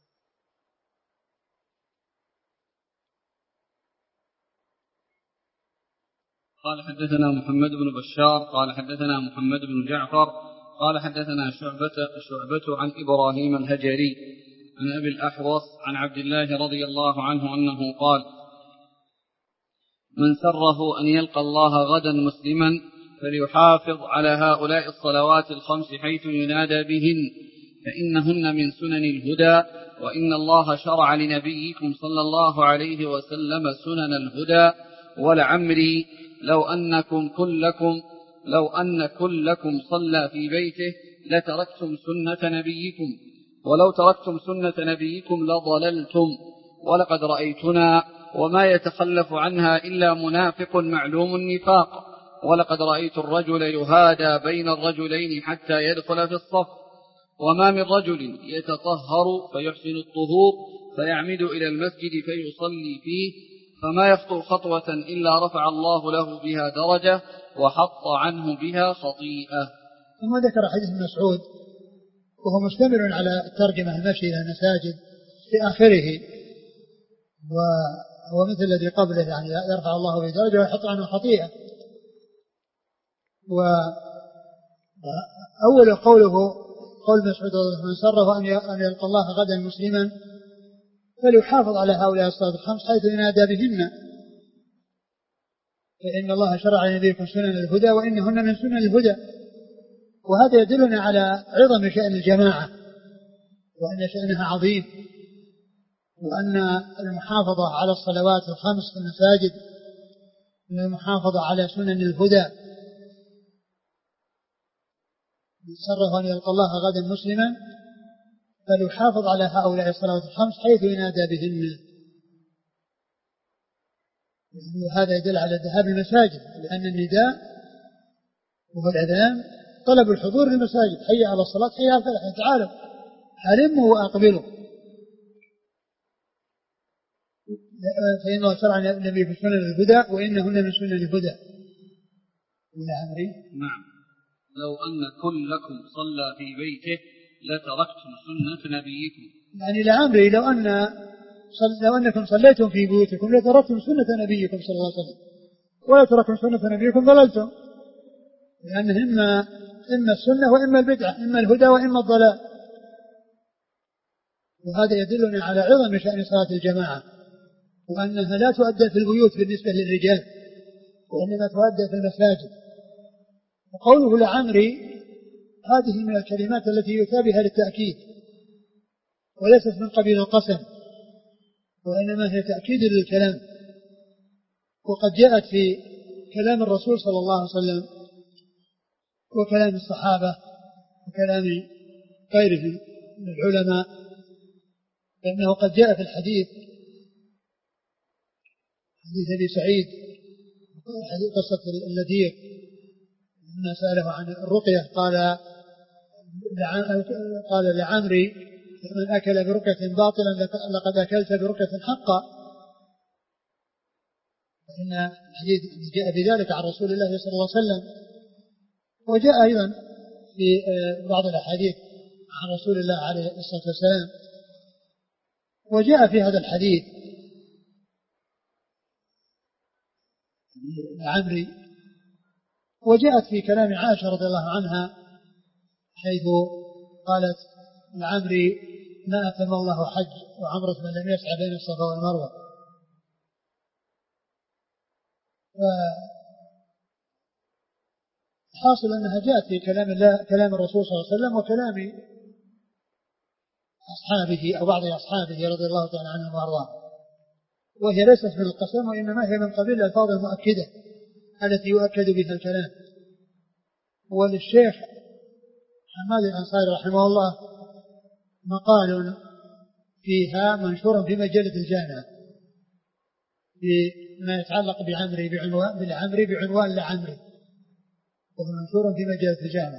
[SPEAKER 1] قال حدثنا محمد بن بشار قال حدثنا محمد بن جعفر قال حدثنا شعبة عن إبراهيم الهجري عن أبي الأحوص عن عبد الله رضي الله عنه أنه قال: من سره أن يلقى الله غدا مسلما فليحافظ على هؤلاء الصلوات الخمس حيث ينادى بهن فإنهن من سنن الهدى، وإن الله شرع لنبيكم صلى الله عليه وسلم سنن الهدى، ولعمري لو أن كلكم صلى في بيته لتركتم سنة نبيكم، ولو تركتم سنة نبيكم لضللتم، ولقد رأيتنا وما يتخلف عنها إلا منافق معلوم النفاق، ولقد رأيت الرجل يهادى بين الرجلين حتى يدخل في الصف، وما من رجل يتطهر فيحسن الطهور فيعمد إلى المسجد فيصلي فيه فما يخطو خطوة إلا رفع الله له بها درجة وحط عنه بها خطيئة.
[SPEAKER 2] ثم ذكر حديث ابن مسعود وهو مشتمل على الترجمة المشي إلى المساجد في آخره، وهو مثل الذي قبله يعني يرفع الله به درجة ويحط عنه خطيئة. وأول قوله قول مسعود من سره أن يلقى الله غدا مسلما فليحافظ على هؤلاء الصلاة الخمس حيث ينادى بهن فإن الله شرع لنبيكم سنن الهدى وإنهن من سنن الهدى. وهذا يدلنا على عظم شأن الجماعة وأن شأنها عظيم، وأن المحافظة على الصلوات الخمس في المساجد من المحافظة على سنن الهدى. من سره أن يلقى الله غدا مسلما فليحافظ على هؤلاء الصلوات الخمس حيث ينادى بهن. وهذا يدل على ذهاب المساجد، لأن النداء وهو الأذان طلب الحضور في المساجد، حي على الصلاة حي على الفلاح، تعالوا هلموا وأقبلوا. فإنه شرع النبي في سنن الهدى وإنهن من سنن الهدى. إلى عمري
[SPEAKER 1] نعم. لو أن كلكم صلى في بيته لتركتم سنة نبيكم،
[SPEAKER 2] يعني لعمري لو أنكم صليتم في بيوتكم لتركتم سنة نبيكم صلى الله عليه وسلم، ولا تركتم سنة نبيكم ضللتم، لأن إما السنة وإما البدعة، إما الهدى وإما الضلال. وهذا يدلنا على عظم شأن صلاة الجماعة، وأنها لا تؤدى في البيوت بالنسبة للرجال، وإنما تؤدى في المساجد. وقوله لعمري هذه من الكلمات التي يثابها للتأكيد، وليست من قبيل القسم، وإنما هي تأكيد للكلام. وقد جاءت في كلام الرسول صلى الله عليه وسلم وكلام الصحابة وكلام غيرهم من العلماء، فإنه قد جاء في الحديث حديث أبي سعيد حديث قصة اللذيذ لما سأله عن الرقية قال لعمري من أكل برقية باطلا لقد أكلت برقية حقا. فإن الحديث جاء بذلك عن رسول الله صلى الله عليه وسلم. وجاء أيضا في بعض الأحاديث عن رسول الله عليه الصلاة والسلام. وجاء في هذا الحديث لعمري، وجاءت في كلام عائشة رضي الله عنها حيث قالت لعمري ما أتم الله حج وعمرة من لم يسعى بين الصفا والمروة. حاصل أنها جاءت في كلام الرسول صلى الله عليه وسلم وكلام أصحابه أو بعض أصحابه رضي الله تعالى عنهم وأرضاهم، وهي ليست من القسم، وإنما هي من قبيل الألفاظ المؤكدة التي يؤكد بها الكلام. وللشيخ حماد الأنصاري رحمه الله مقال فيها منشور في مجلة الجامعة بما يتعلق بعمري بعنوان لعمري، وهو منشور في مجلة الجامعة.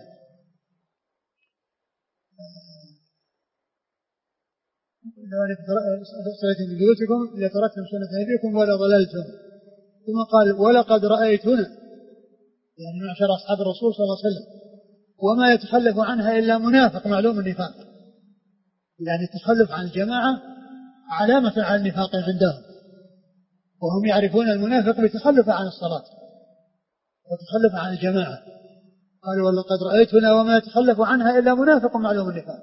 [SPEAKER 2] لو صليتم في بيوتكم لتركتم سنة نبيكم ولا ضللتم، ثم قال ولقد رأيتنا، يعني معشر أصحاب الرسول صلى الله عليه وسلم، وما يتخلف عنها إلا منافق معلوم النفاق، يعني التخلف عن الجماعة علامة على النفاق عندهم، وهم يعرفون المنافق بتخلف عن الصلاة وتخلف عن الجماعة. قال ولقد رأيتنا وما يتخلف عنها إلا منافق معلوم النفاق.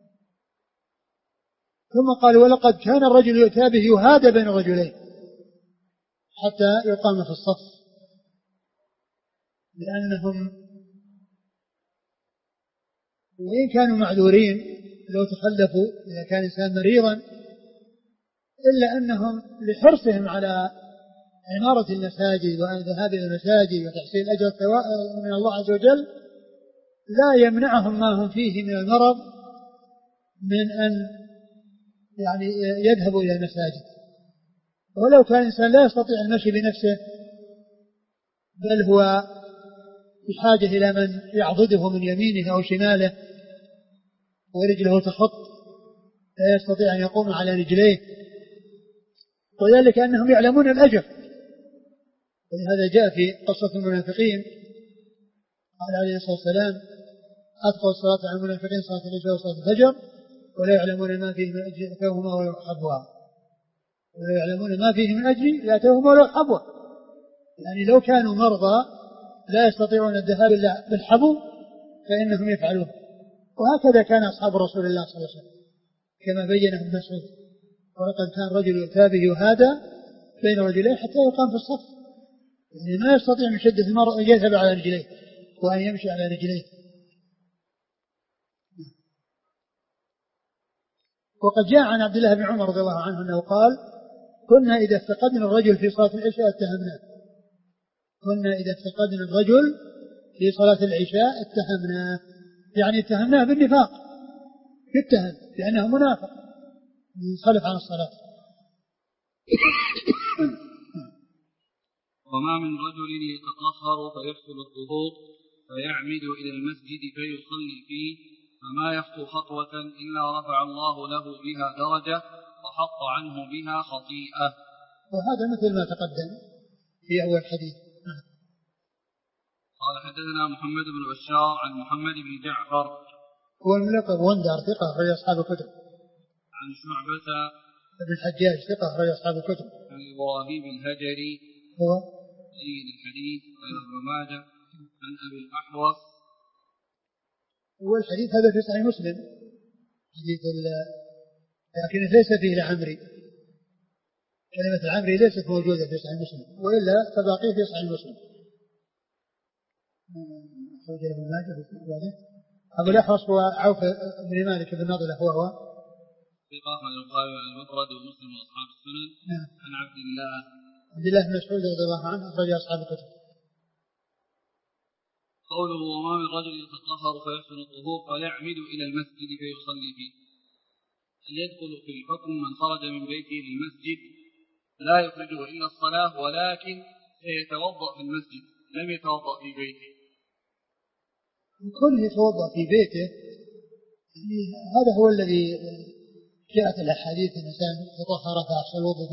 [SPEAKER 2] ثم قال ولقد كان الرجل يؤتى به يهادى بين الرجلين حتى يقام في الصف، لأنهم وإن كانوا معذورين لو تخلفوا إذا كان إنسان مريضا، إلا أنهم لحرصهم على عمارة المساجد والذهاب إلى المساجد وتحصيل أجر من الله عز وجل لا يمنعهم ما هم فيه من المرض من أن يعني يذهبوا إلى المساجد. ولو كان الإنسان لا يستطيع المشي بنفسه بل هو بحاجة إلى من يعضده من يمينه أو شماله ورجله تخط لا يستطيع أن يقوم على رجليه، وذلك أنهم يعلمون الأجر. ولهذا جاء في قصة المنافقين قال عليه الصلاة والسلام أتقوا الصلاة على المنافقين صلاة العشاء وصلاة الفجر ولا يعلمون ما فيه من أجل أتوهما ولا يحبها، ولا يعلمون ما فيه من أجل أتوهما ولا يحبها، يعني لو كانوا مرضى لا يستطيعون الذهاب إلا بالحبو فإنهم يفعلون. وهكذا كان أصحاب رسول الله صلى الله عليه وسلم كما بينه ابن مسعود ولقد كان رجل يؤتى به يهادى بين رجلين حتى يقام في الصف، يعني ما يستطيع من شدة المرض أن يذهب على رجليه وأن يمشي على رجليه. وقد جاء عن عبد الله بن عمر رضي الله عنه أنه قال كنا إذا افتقدنا الرجل في صلاة العشاء اتهمناه، كنا إذا افتقدنا الرجل في صلاة العشاء اتهمناه، يعني اتهمناه بالنفاق، يتهم لأنه منافق ينصرف عن الصلاة.
[SPEAKER 1] وما من رجل يتطهر فيحصل الطهور فيعمد إلى المسجد فيصلي فيه فما يخطو خطوة إلا رفع الله له بها درجة وحط عنه بها خطيئة.
[SPEAKER 2] وهذا مثل ما تقدم في أول حديث.
[SPEAKER 1] قال حدثنا محمد بن بشار عن محمد بن جعفر
[SPEAKER 2] هو الملقب وندر ثقة أخرج أصحاب الكتب،
[SPEAKER 1] عن شعبة
[SPEAKER 2] بن الحجاج ثقة أخرج أصحاب الكتب،
[SPEAKER 1] عن إبراهيم الهجري
[SPEAKER 2] هو
[SPEAKER 1] سيد الحديث غير ابن ماجه عن أبي الأحوص.
[SPEAKER 2] هو الحديث هذا في صحيح مسلم حديث لكن ليس فيه لعمري، كلمة العمري ليست موجودة في صحيح مسلم وإلا فباقيه في صحيح مسلم. ابن ماجه أبو الأحوص هو عوف بن مالك بن نضلة وهو
[SPEAKER 1] ثقة من البخاري والمفرد ومسلم وأصحاب السنن. عن عبد الله
[SPEAKER 2] بن مسعود رضي الله عنه أخرج أصحاب الكتب.
[SPEAKER 1] قوله وما من رجل يتطهر فيحسن الطهور فيعمد إلى المسجد فيصلي فيه، هل يدخل في الحكم من خرج من بيته للمسجد لا يخرجه إلا الصلاة ولكن سيتوضأ في المسجد لم يتوضأ في بيته؟
[SPEAKER 2] كل يتوضأ في بيته هذا هو الذي جاءت الأحاديث أن الإنسان تطهر فأحسن الوضوء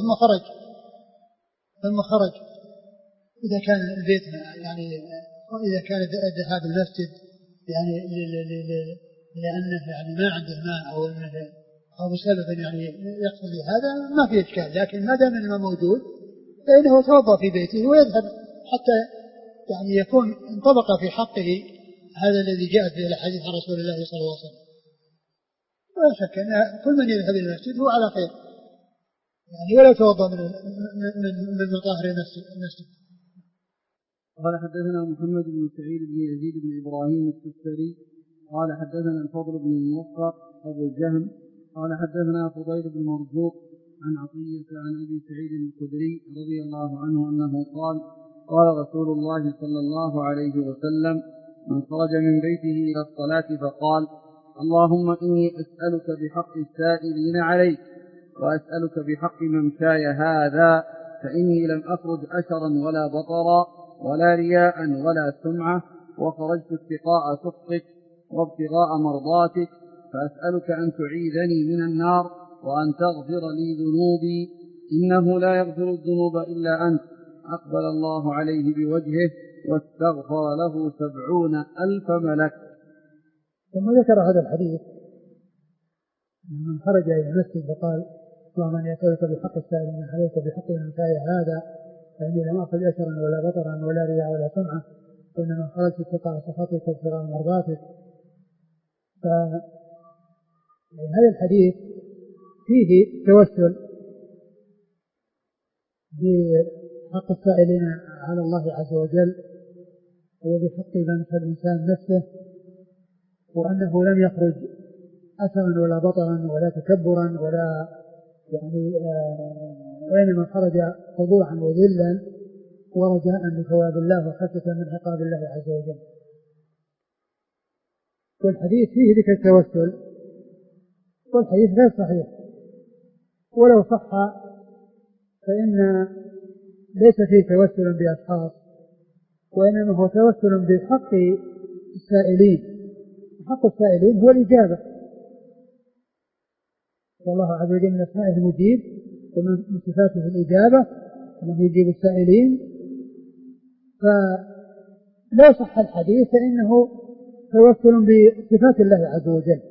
[SPEAKER 2] ثم خرج إذا كان البيت يعني وإذا كان الذهاب المسجد يعني لأنه يعني ما عنده ماء أو بسبب يعني يقصد هذا ما في إشكال، لكن ما دام الماء موجود فإنه يتوضأ في بيته ويذهب حتى يعني يكون انطبق في حقه هذا الذي جاءت به الأحاديث عن رسول الله صلى الله عليه وسلم. ولا شك أن كل من يذهب إلى المسجد هو على خير يعني ولا يتوضأ من مطاهر المسجد.
[SPEAKER 1] قال حدثنا محمد بن سعيد بن يزيد بن إبراهيم السكري قال حدثنا الفضل بن الموفق أبو الجهم قال حدثنا فضيل بن مرزوق عن عطية عن أبي سعيد الخدري رضي الله عنه أنه قال قال رسول الله صلى الله عليه وسلم من خرج من بيته إلى الصلاة فقال اللهم إني أسألك بحق السائلين عليك وأسألك بحق ممشاي هذا فإني لم أخرج أشرا ولا بطرا ولا رياء ولا سمعة وخرجت اتقاء سخطك وابتغاء مرضاتك فأسألك أن تعيذني من النار وأن تغفر لي ذنوبي إنه لا يغفر الذنوب إلا أنت أقبل الله عليه بوجهه واستغفر له 70,000 ملك.
[SPEAKER 2] ثم ذكر هذا الحديث من خرج إلى المسجد فقال اللهم أني أسألك بحق السائلين عليك وبحق من سائل هذا فإني لم أخذ أشرا ولا بطرا ولا رياء ولا سمعة وإنما خرجت اتقاء سخطك وابتغاء مرضاتك. فهذا الحديث فيه توسل بحق السائلين على الله عز وجل وبحق من الإنسان نفسه، وأنه لم يخرج أثرا ولا بطرا ولا تكبرا ولا وإنما خرج خضوعا وذلا ورجاء لثواب الله وخشية من عقاب الله عز وجل. والحديث فيه ذكر التوسل، والحديث غير صحيح، ولو صح فإن ليس فيه توسل بأشخاص، وإنما هو توسل بحق السائلين. حق السائلين هو الإجابة، والله عز وجل من أسمائه المجيب ومن صفاته الإجابة الذي يجيب السائلين. فلا صح الحديث فإنه توسل بصفات الله عز وجل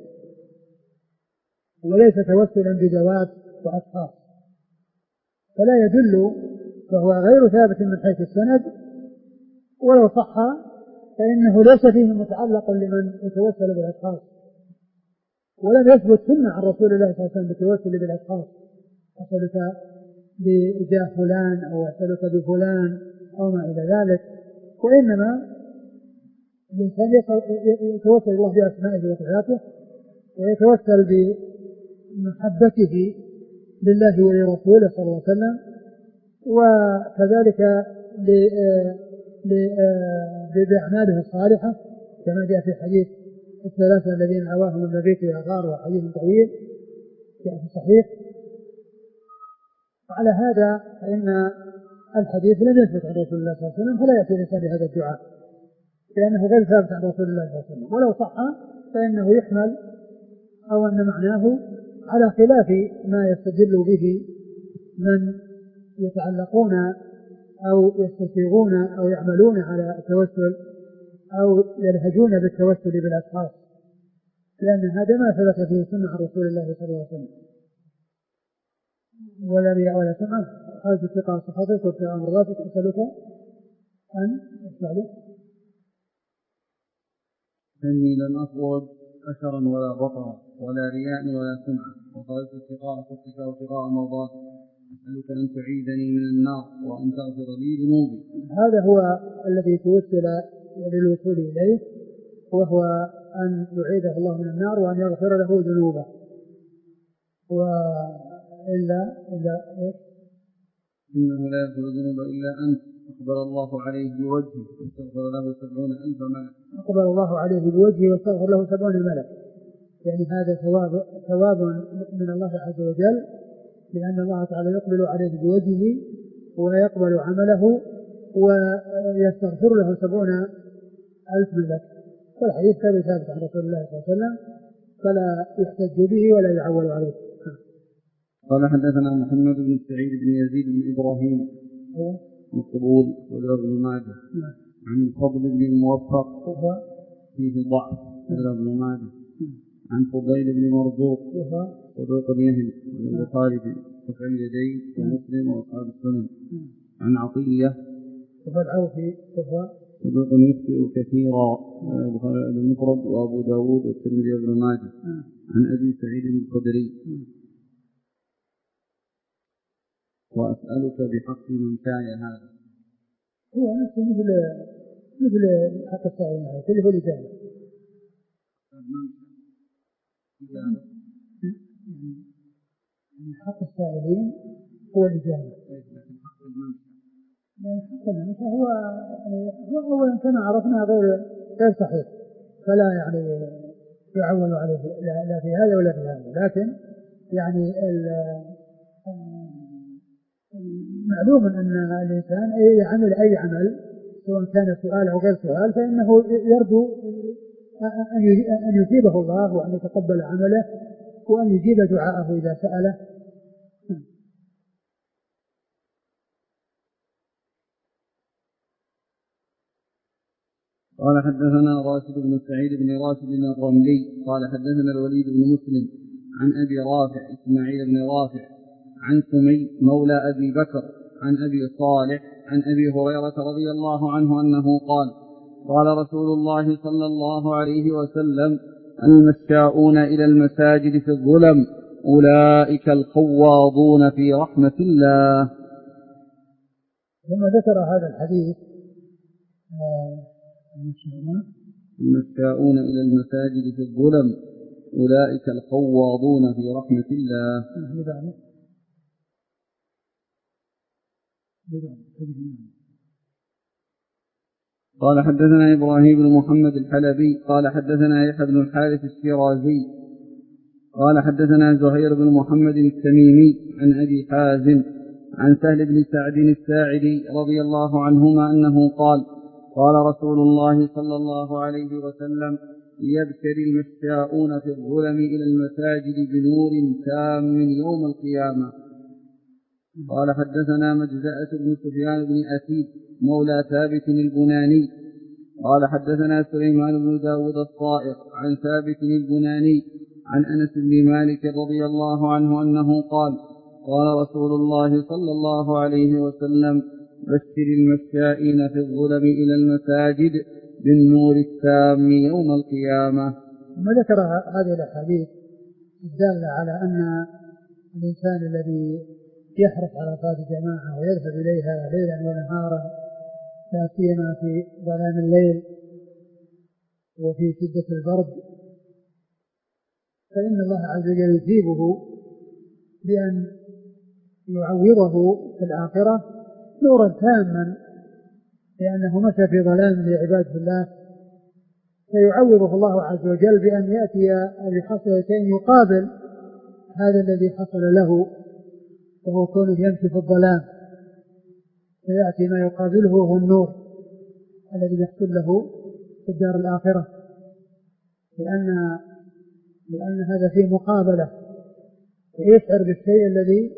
[SPEAKER 2] وليس توسلا بذوات وأشخاص، فلا يدل، فهو غير ثابت من حيث السند، ولو صح فإنه ليس فيه متعلق لمن يتوسل بالأشخاص، ولم يثبت سنة عن رسول الله صلى الله عليه وسلم بالتوسل بالأشخاص، أسألك بجاه فلان أو أسألك بفلان أو ما إلى ذلك. وإنما الإنسان يتوسل الله بأسمائه وصفاته ويتوسل بمحبته لله ولرسوله صلى الله عليه وسلم، وكذلك بأعماله الصالحة كما جاء في حديث الثلاثة الذين عواهم المبيت إلى غار، وحديث طويل جاء في الصحيح. وعلى هذا فإن الحديث لم يثبت عن رسول الله صلى الله عليه وسلم، فلا يأتي الإنسان بهذا الدعاء لأنه غير ثابت عن رسول الله صلى الله عليه وسلم. ولو صح فإنه يحمل أو أن معناه على خلاف ما يستدل به من يتعلقون أو يستسيغون أو يعملون على التوسل أو يلهجون بالتوسل بالأشخاص، لأن هذا ما ثبت فيه سنة عن رسول الله صلى الله عليه وسلم. ولا رياء ولا سمعة، خالص اتقاء سخطك وابتغاء مرضاتك، أسألك أن أسألك
[SPEAKER 1] إني لم أخرج أثرا ولا بطرا ولا رياء ولا سمعة، وخالص اتقاء سخطك وابتغاء مرضاتك، أسألك أن تعيدني من النار وأن تغفر لي ذنوبي.
[SPEAKER 2] هذا هو الذي توسل للوصول إليه، وهو أن يعيده الله من النار وأن يغفر له ذنوبه. وإلا
[SPEAKER 1] إنه لا يغفر الذنوب إلا أنت، أقبل الله عليه بوجهه واستغفر له 70,000 ملك.
[SPEAKER 2] أقبل الله عليه بوجهه واستغفر له 70 ملك، يعني هذا ثواب من الله عز وجل، لأن الله تعالى يقبل عليه بوجهه ويقبل عمله ويستغفر له 70,000 ملك. والحديث كان ثابت عن رسول الله صلى الله عليه وسلم، فلا يحتج به ولا يعول عليه.
[SPEAKER 1] قال حدثنا محمد بن سعيد بن يزيد بن إبراهيم مقبول وله ابن ماجه عن الفضل بن الموفق فيه ضعف وله ابن ماجه عن فضيل بن مرزوق صدوق يهم والبخاري في رفع اليدين ومسلم وأصحاب السنن عن عطية
[SPEAKER 2] والعوفي
[SPEAKER 1] صدوق يخطئ كثيرا البخاري المفرد وأبو داود والترمذي وابن ماجه عن أبي سعيد الخدري. وأسألك بحق من شاء هذا،
[SPEAKER 2] هو نفسه مثل حق السائلين هذا اللي هو الإجابة. حق السائلين هو الإجابة. حق المنشأ هو أولا كما عرفنا غير صحيح، فلا يعني يعول عليه لا في هذا ولا في هذا. لكن يعني معلوم أن الإنسان يعمل أي عمل سواء كان سؤال أو غير سؤال فإنه يرجو أن يجيبه الله وأن يتقبل عمله وأن يجيب دعاءه إذا سأله.
[SPEAKER 1] قال حدثنا راشد بن سعيد بن راشد الرملي قال حدثنا الوليد بن مسلم عن أبي رافع إسماعيل بن رافع عن سمي مولى أبي بكر عن أبي صالح عن أبي هريرة رضي الله عنه أنه قال قال رسول الله صلى الله عليه وسلم المشاؤون إلى المساجد في الظلم أولئك الخواضون في رحمة الله.
[SPEAKER 2] ثم ذكر هذا الحديث
[SPEAKER 1] المشاؤون إلى المساجد في الظلم أولئك الخواضون في رحمة الله. قال حدثنا إبراهيم بن محمد الحلبي قال حدثنا يحيى بن الحارث الشيرازي قال حدثنا زهير بن محمد التميمي عن أبي حازم عن سهل بن سعد الساعدي رضي الله عنهما أنه قال قال رسول الله صلى الله عليه وسلم يبشر المشاؤون في الظلم إلى المساجد بنور تام يوم القيامة. قال حدثنا مجزأة بن سفيان بن أسيد مولى ثابت البناني قال حدثنا سليمان بن داود الصائغ عن ثابت البناني عن أنس بن مالك رضي الله عنه أنه قال قال رسول الله صلى الله عليه وسلم بشر المشائين في الظلم إلى المساجد بالنور التام يوم القيامة.
[SPEAKER 2] ثم ذكر هذه الأحاديث الدالة على أن الإنسان الذي يحرص على صلاة الجماعة ويذهب إليها ليلا ونهارا لا سيما في ظلام الليل وفي شدة البرد فإن الله عز وجل يثيبه بأن يعوضه في الآخرة نورا تاما لأنه مشى في ظلام لعبادة الله فيعوضه الله عز وجل بأن يأتي بحصل شيء يقابل هذا الذي حصل له وهو كونه يمشي في الظلام فيأتي ما يقابله هو النور الذي يحصل له في الدار الآخرة لأن هذا فيه مقابلة ويشعر بالشيء الذي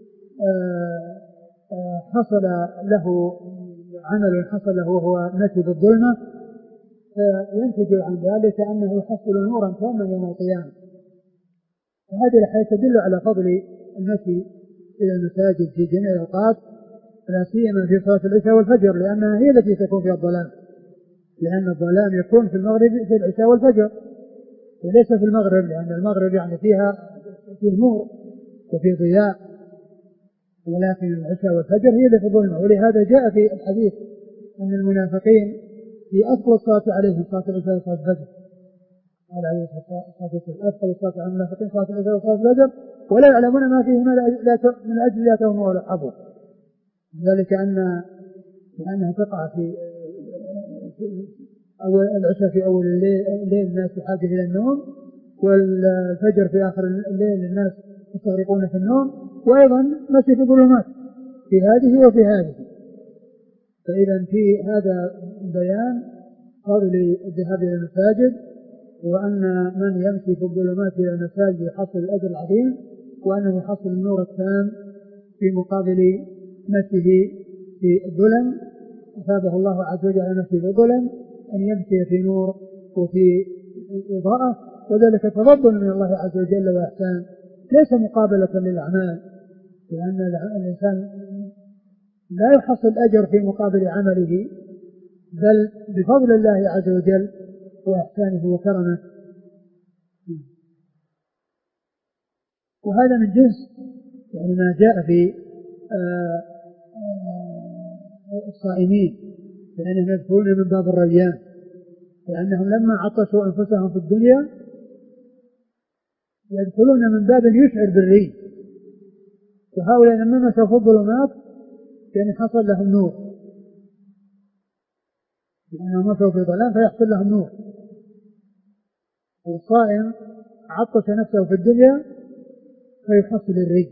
[SPEAKER 2] حصل له عمل حصل له وهو مشي بالظلمة فينتج عن ذلك أنه يحصل نورا تاما يوم القيامة. وهذه الحياة تدل على فضل المشي إلى المساجد في جميع الأوقات لا سيما في صلاة العشاء والفجر لأنها هي التي تكون فيها الظلام لأن الظلام يكون في المغرب في العشاء والفجر وليس في المغرب لأن المغرب يعني فيه نور وفيه ضياء ولكن العشاء والفجر هي اللي في الظلمة. ولهذا جاء في الحديث أن المنافقين في أفضل الصلاة عليهم صلاة العشاء وصلاة الفجر قال عليه الصلاة والسلام أفضل الصلاة على المنافقين صلاة العشاء وصلاة الفجر ولا يعلمون ما فيهما من أجل لا تهموا ولا حظوا ذلك لأنها تقع في أول العشاء في أول الليل الناس بحاجة إلى النوم والفجر في آخر الليل الناس يستغرقون في النوم وأيضا مشي في ظلمات في هذه وفي هذه. فإذا في هذا بيان فضل الذهاب إلى المساجد وأن من يمشي في الظلمات إلى المساجد يحصل الأجر العظيم وأنه يحصل النور التام في مقابل مشيه في الظلم أثابه الله عز وجل على مشي في الظلم أن يمشي في نور وفي إضاءة وذلك تفضل من الله عز وجل وإحسان ليس مقابلة للأعمال لأن الإنسان لا يحصل أجر في مقابل عمله بل بفضل الله عز وجل وإحسانه وكرمه. وهذا من جنس يعني ما جاء في الصائمين لأنهم يدخلون من باب الريان لأنهم لما عطشوا أنفسهم في الدنيا يدخلون من باب يشعر بالري وهؤلاء لما مشوا في الظلمات يعني حصل لهم نور لأنهم مشوا في ظلام فيحصل لهم نور. والصائم عطش نفسه في الدنيا فيحصل الري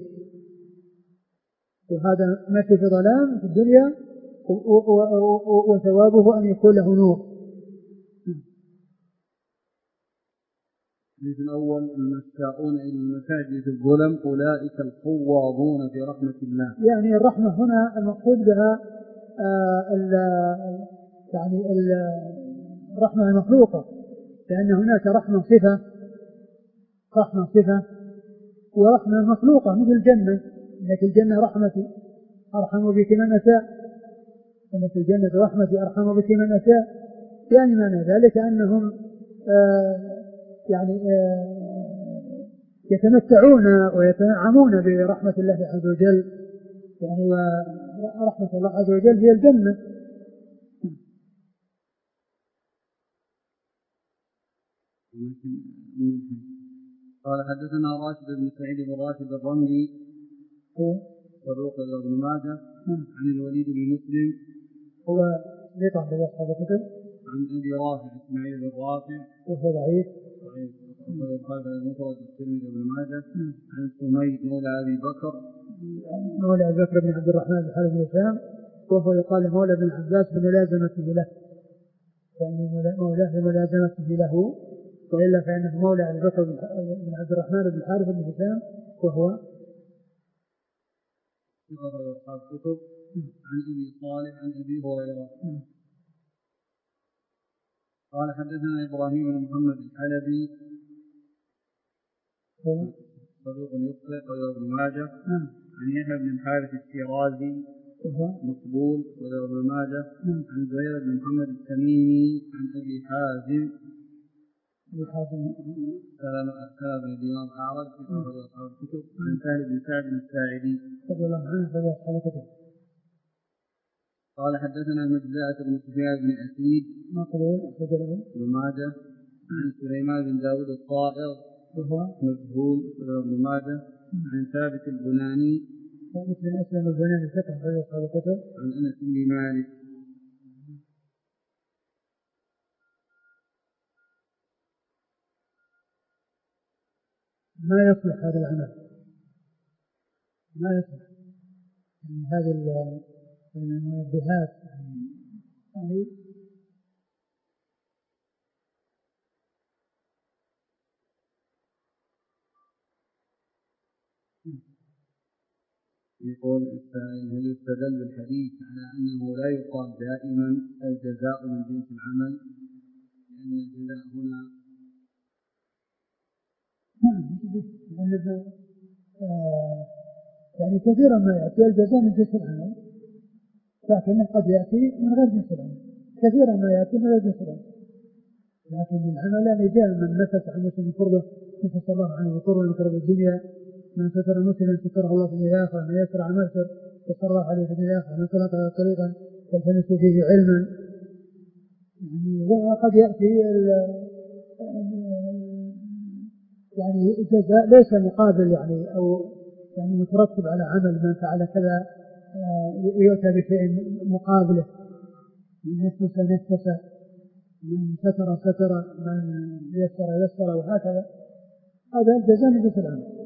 [SPEAKER 2] وهذا مشي في ظلام في الدنيا وثوابه أن يكون له نور.
[SPEAKER 1] الحديث الأول المشاؤون إلى المساجد في الظلم أولئك الخواضون في رحمة الله.
[SPEAKER 2] يعني الرحمة هنا المقصود بها يعني الرحمة المخلوقة، لأن هناك رحمة صفة ورحمة مخلوقة مثل الجنة، إنك الجنة رحمتي أرحم بك من أشاء، إنك الجنة رحمتي أرحم بك من أشاء. يعني معنى ذلك أنهم يتمتعون ويتنعمون برحمة الله عز وجل، يعني ورحمة الله عز وجل هي الجنة.
[SPEAKER 1] قال حدثنا راشد بن سعيد بن راشد الرملي صدوق ابن ماجه عن الوليد بن مسلم
[SPEAKER 2] هو ثقة في أصحاب الكتب
[SPEAKER 1] عن أبي رافع إسماعيل بن رافع
[SPEAKER 2] وهو ضعيف
[SPEAKER 1] قال المفرد الترمذي بن ماجه عن سمي مولى أبي بكر
[SPEAKER 2] بن عبد الرحمن بن حارث بن هشام، وهو يقال مولى بن عباس بملازمته له، يعني مولاه بملازمته له، وإلا فإنه مولى أبي بكر بن عبد الرحمن بن حارث بن هشام، وهو
[SPEAKER 1] أصحاب الكتب عن أبي صالح عن أبي هريرة. قال حدثنا إبراهيم بن محمد الحلبي صدوق يخطئ وله ابن ماجه عن يحيى بن الحارث الشيرازي مقبول وله ابن ماجه عن زهير بن محمد التميمي عن أبي حازم سلام بن دينار أعرج وله أصحاب الكتب عن سهل بن سعد الساعدي
[SPEAKER 2] رضي الله عنه وله أصحاب الكتب.
[SPEAKER 1] قال حدثنا مجزاة بن سفيان بن أسيد
[SPEAKER 2] مقبول وله
[SPEAKER 1] ابن ماجه عن سليمان بن داود الطائر مجهول وله ابن ماجه عن ثابت البناني
[SPEAKER 2] ثابت بن أسلم البناني ثقة وله أصحاب الكتب
[SPEAKER 1] عن أنس بن مالك.
[SPEAKER 2] ما يصلح هذا العمل، ما يصلح يعني هذه المنبهات يعني
[SPEAKER 1] يقول هل يستدل بالحديث على أنه لا يقال دائما الجزاء من جنس العمل، لأن الجزاء هنا
[SPEAKER 2] يعني كثيرا ما يأتي الجزاء من جنس العمل، لكنه قد يأتي من غير جنس العمل، كثيرا ما يأتي من غير جنس العمل، لكن العمل يعني جاء من نفس عن مسلم قربه نفس الله عنه بقربه من قرب الدنيا، من ستر مسلما ستره الله في الآخرة، من يسر عن مسر يسر الله عليه في الآخرة، من سلك طريقا يلتمس فيه علما، يعني وقد يأتي يعني الجزاء ليس مقابل يعني أو يعني مترتب على عمل من فعل كذا يؤتى بشيء مقابله، من نفس من ستر من يسر وهكذا، هذا الجزاء من جنس العمل.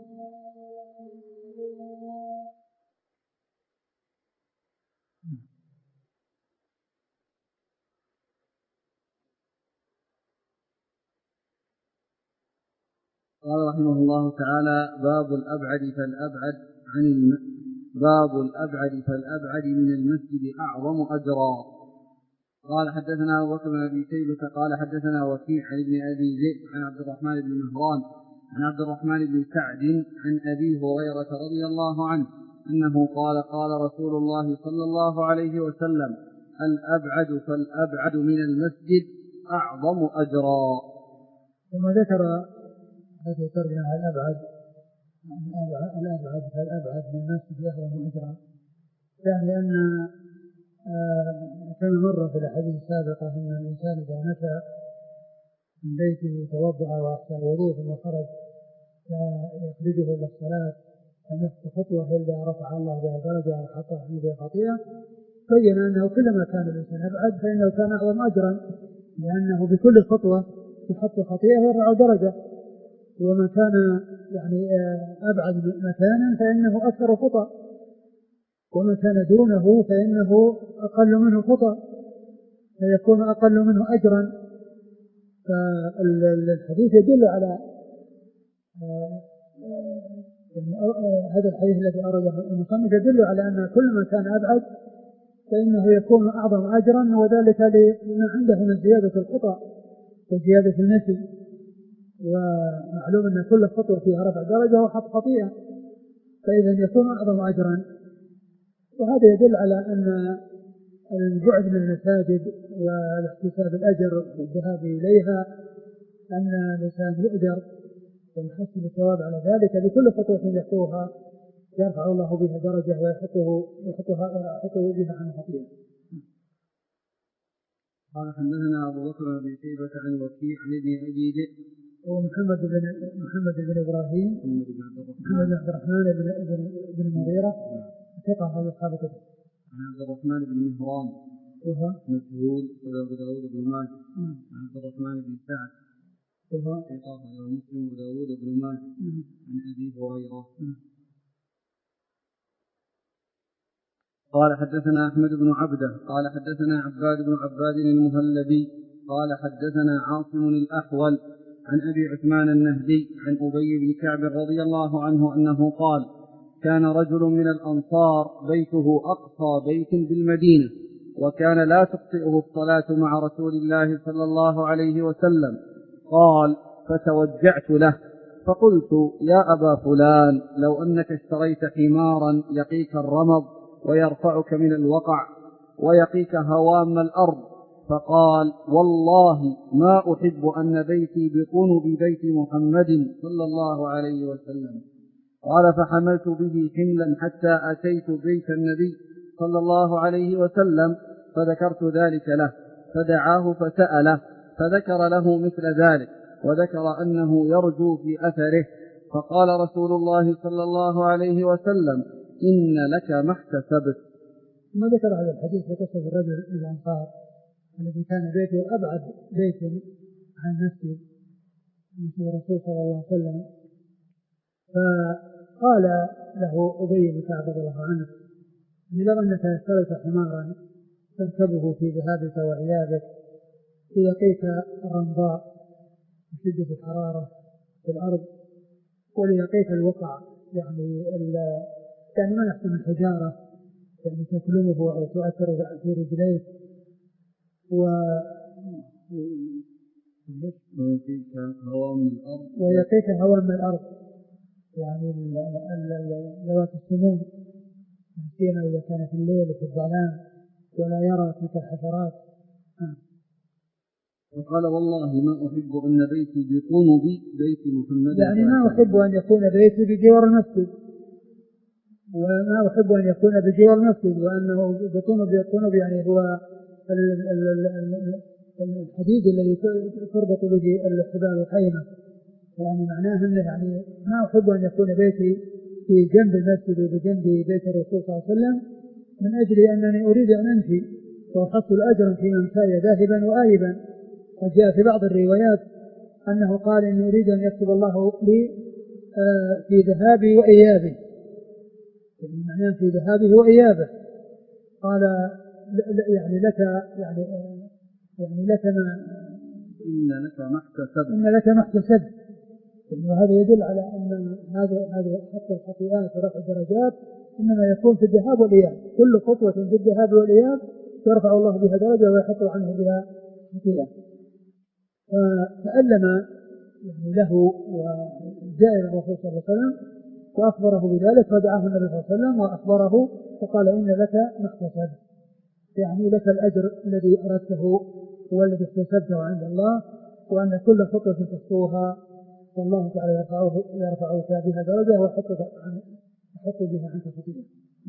[SPEAKER 1] قال رحمه الله تعالى باب الأبعد من المسجد أعظم أجرا. قال حدثنا أبو بكر بن أبي شيبة قال حدثنا وكيع عن ابن أبي ذئب عن عبد الرحمن بن مهران عن عبد الرحمن بن سعد عن أبي هريرة رضي الله عنه أنه قال قال رسول الله صلى الله عليه وسلم الأبعد فالأبعد من المسجد أعظم أجرا.
[SPEAKER 2] ثم ذكر هذه الترجمة الأبعد فالأبعد من المسجد أعظم أجرا، يعني أن كما مر في الأحاديث السابقة أن الإنسان إذا مشى من بيته توضأ وأحسن الوضوء ثم خرج يخرجه إلى الصلاة أن يخطو خطوة إلا رفع الله بها درجة أو حط عنه بها خطيئة، بين أنه كلما كان الإنسان أبعد فإنه كان أعظم أجرا، لأنه بكل خطوة يحط خطيئة ويرفع درجة، ومن كان يعني أبعد مكانا فإنه أكثر خطأ، ومن كان دونه فإنه أقل منه خطأ فيكون أقل منه أجرا. فالحديث يدل على يعني هذا الحديث الذي أورده المصنف يدل على أن كل ما كان أبعد فإنه يكون أعظم أجرا، وذلك لما عنده من زيادة الخطأ وزيادة النسي. ومعلوم أن كل خطوة فيها رفع درجة وحط خطيئة، فإذا يكون أعظم أجرا. وهذا يدل على أن البعد من المساجد والاحتساب الأجر والذهاب إليها أن الإنسان يؤجر ويحصل الثواب على ذلك. بكل خطوة يخطوها يرفع الله بها درجة ويحطه بها عن خطيئة.
[SPEAKER 1] قال حدثنا أبو بكر بن شيبة عن وكيع عن ابن أبي ذئب
[SPEAKER 2] ومحمد بن إبراهيم محمد بن عبد الرحمن بن المغيرة ثقة هذا أصحاب الكتب.
[SPEAKER 1] عن عبد الرحمن بن مهران وهو مجهول وأبو داود بن ماجه. عن عبد الرحمن بن سعد وهو ثقة ومسلم وداود بن ماجه. عن أبي هريرة قال حدثنا أحمد بن عبده قال حدثنا عباد بن عباد المهلبي قال حدثنا عاصم الأحول عن أبي عثمان النهدي عن أبي بن كعب رضي الله عنه أنه قال: كان رجل من الأنصار بيته أقصى بيت بالمدينة، وكان لا تخطئه الصلاة مع رسول الله صلى الله عليه وسلم. قال: فتوجعت له فقلت: يا أبا فلان، لو أنك اشتريت حمارا يقيك الرمض ويرفعك من الوقع ويقيك هوام الأرض. فقال: والله ما أحب أن بيتي بقنب بيت محمد صلى الله عليه وسلم. قال: فحملت به حملا حتى أتيت بيت النبي صلى الله عليه وسلم، فذكرت ذلك له، فدعاه فسأله، فذكر له مثل ذلك، وذكر أنه يرجو في أثره. فقال رسول الله صلى الله عليه وسلم: إن لك ما احتسبت.
[SPEAKER 2] ما ذكر هذا الحديث في قصة الرجل من الأنصار الذي كان بيته أبعد بيت عن مسجد الرسول صلى الله عليه وسلم. فقال له أبي بن كعب رضي الله عنه: لو أنك اشتريت حمارا تركبه في ذهابك وإيابك ليقيك الرمضاء وشدة الحرارة في الأرض، وليقيك الوقع، يعني ما يحصل من حجارة يعني تكلمه أو تؤثر في رجليك، ويقيك هوام الأرض، يعني ذوات السموم، فيما إذا كان في الليل وفي الظلام ولا يرى تلك الحشرات.
[SPEAKER 1] وقال: والله ما أحب أن بيتي بقنب بيت محمد،
[SPEAKER 2] يعني ما أحب أن يكون بيتي بجوار المسجد، وما أحب أن يكون بجوار المسجد، وأنه بقنب يعني هو الحديد الذي تربط به الحبال الخيمة، يعني معناه أنه يعني ما أحب أن يكون بيتي في جنب المسجد وبجنب بيت الرسول صلى الله عليه وسلم، من أجل أنني أريد أن أمشي وأحصل أجرا في ممشاي ذاهبا وآيبا. وجاء في بعض الروايات أنه قال: إن أريد أن يكتب الله لي في ذهابي وإيابي، يعني معناه في ذهابه وإيابه. قال: يعني لك لك ما إن لك ما احتسبت. وهذا يدل على أن هذا حط الخطيئات ورفع الدرجات إنما يكون في الذهاب والإياب، كل خطوة في الذهاب والإياب يرفع الله بها درجة ويحط عنه بها خطيئة. فألم يعني له وجاء إلى الرسول صلى الله عليه وسلم وأخبره بذلك، فدعاه النبي صلى الله عليه وسلم وأخبره وقال: إن لك ما احتسبت، يعني لك الأجر الذي أردته والذي احتسبته عند الله، وأن كل خطوة تخطوها فالله تعالى يرفعك بها درجة ويحط بها عنك خطيئة.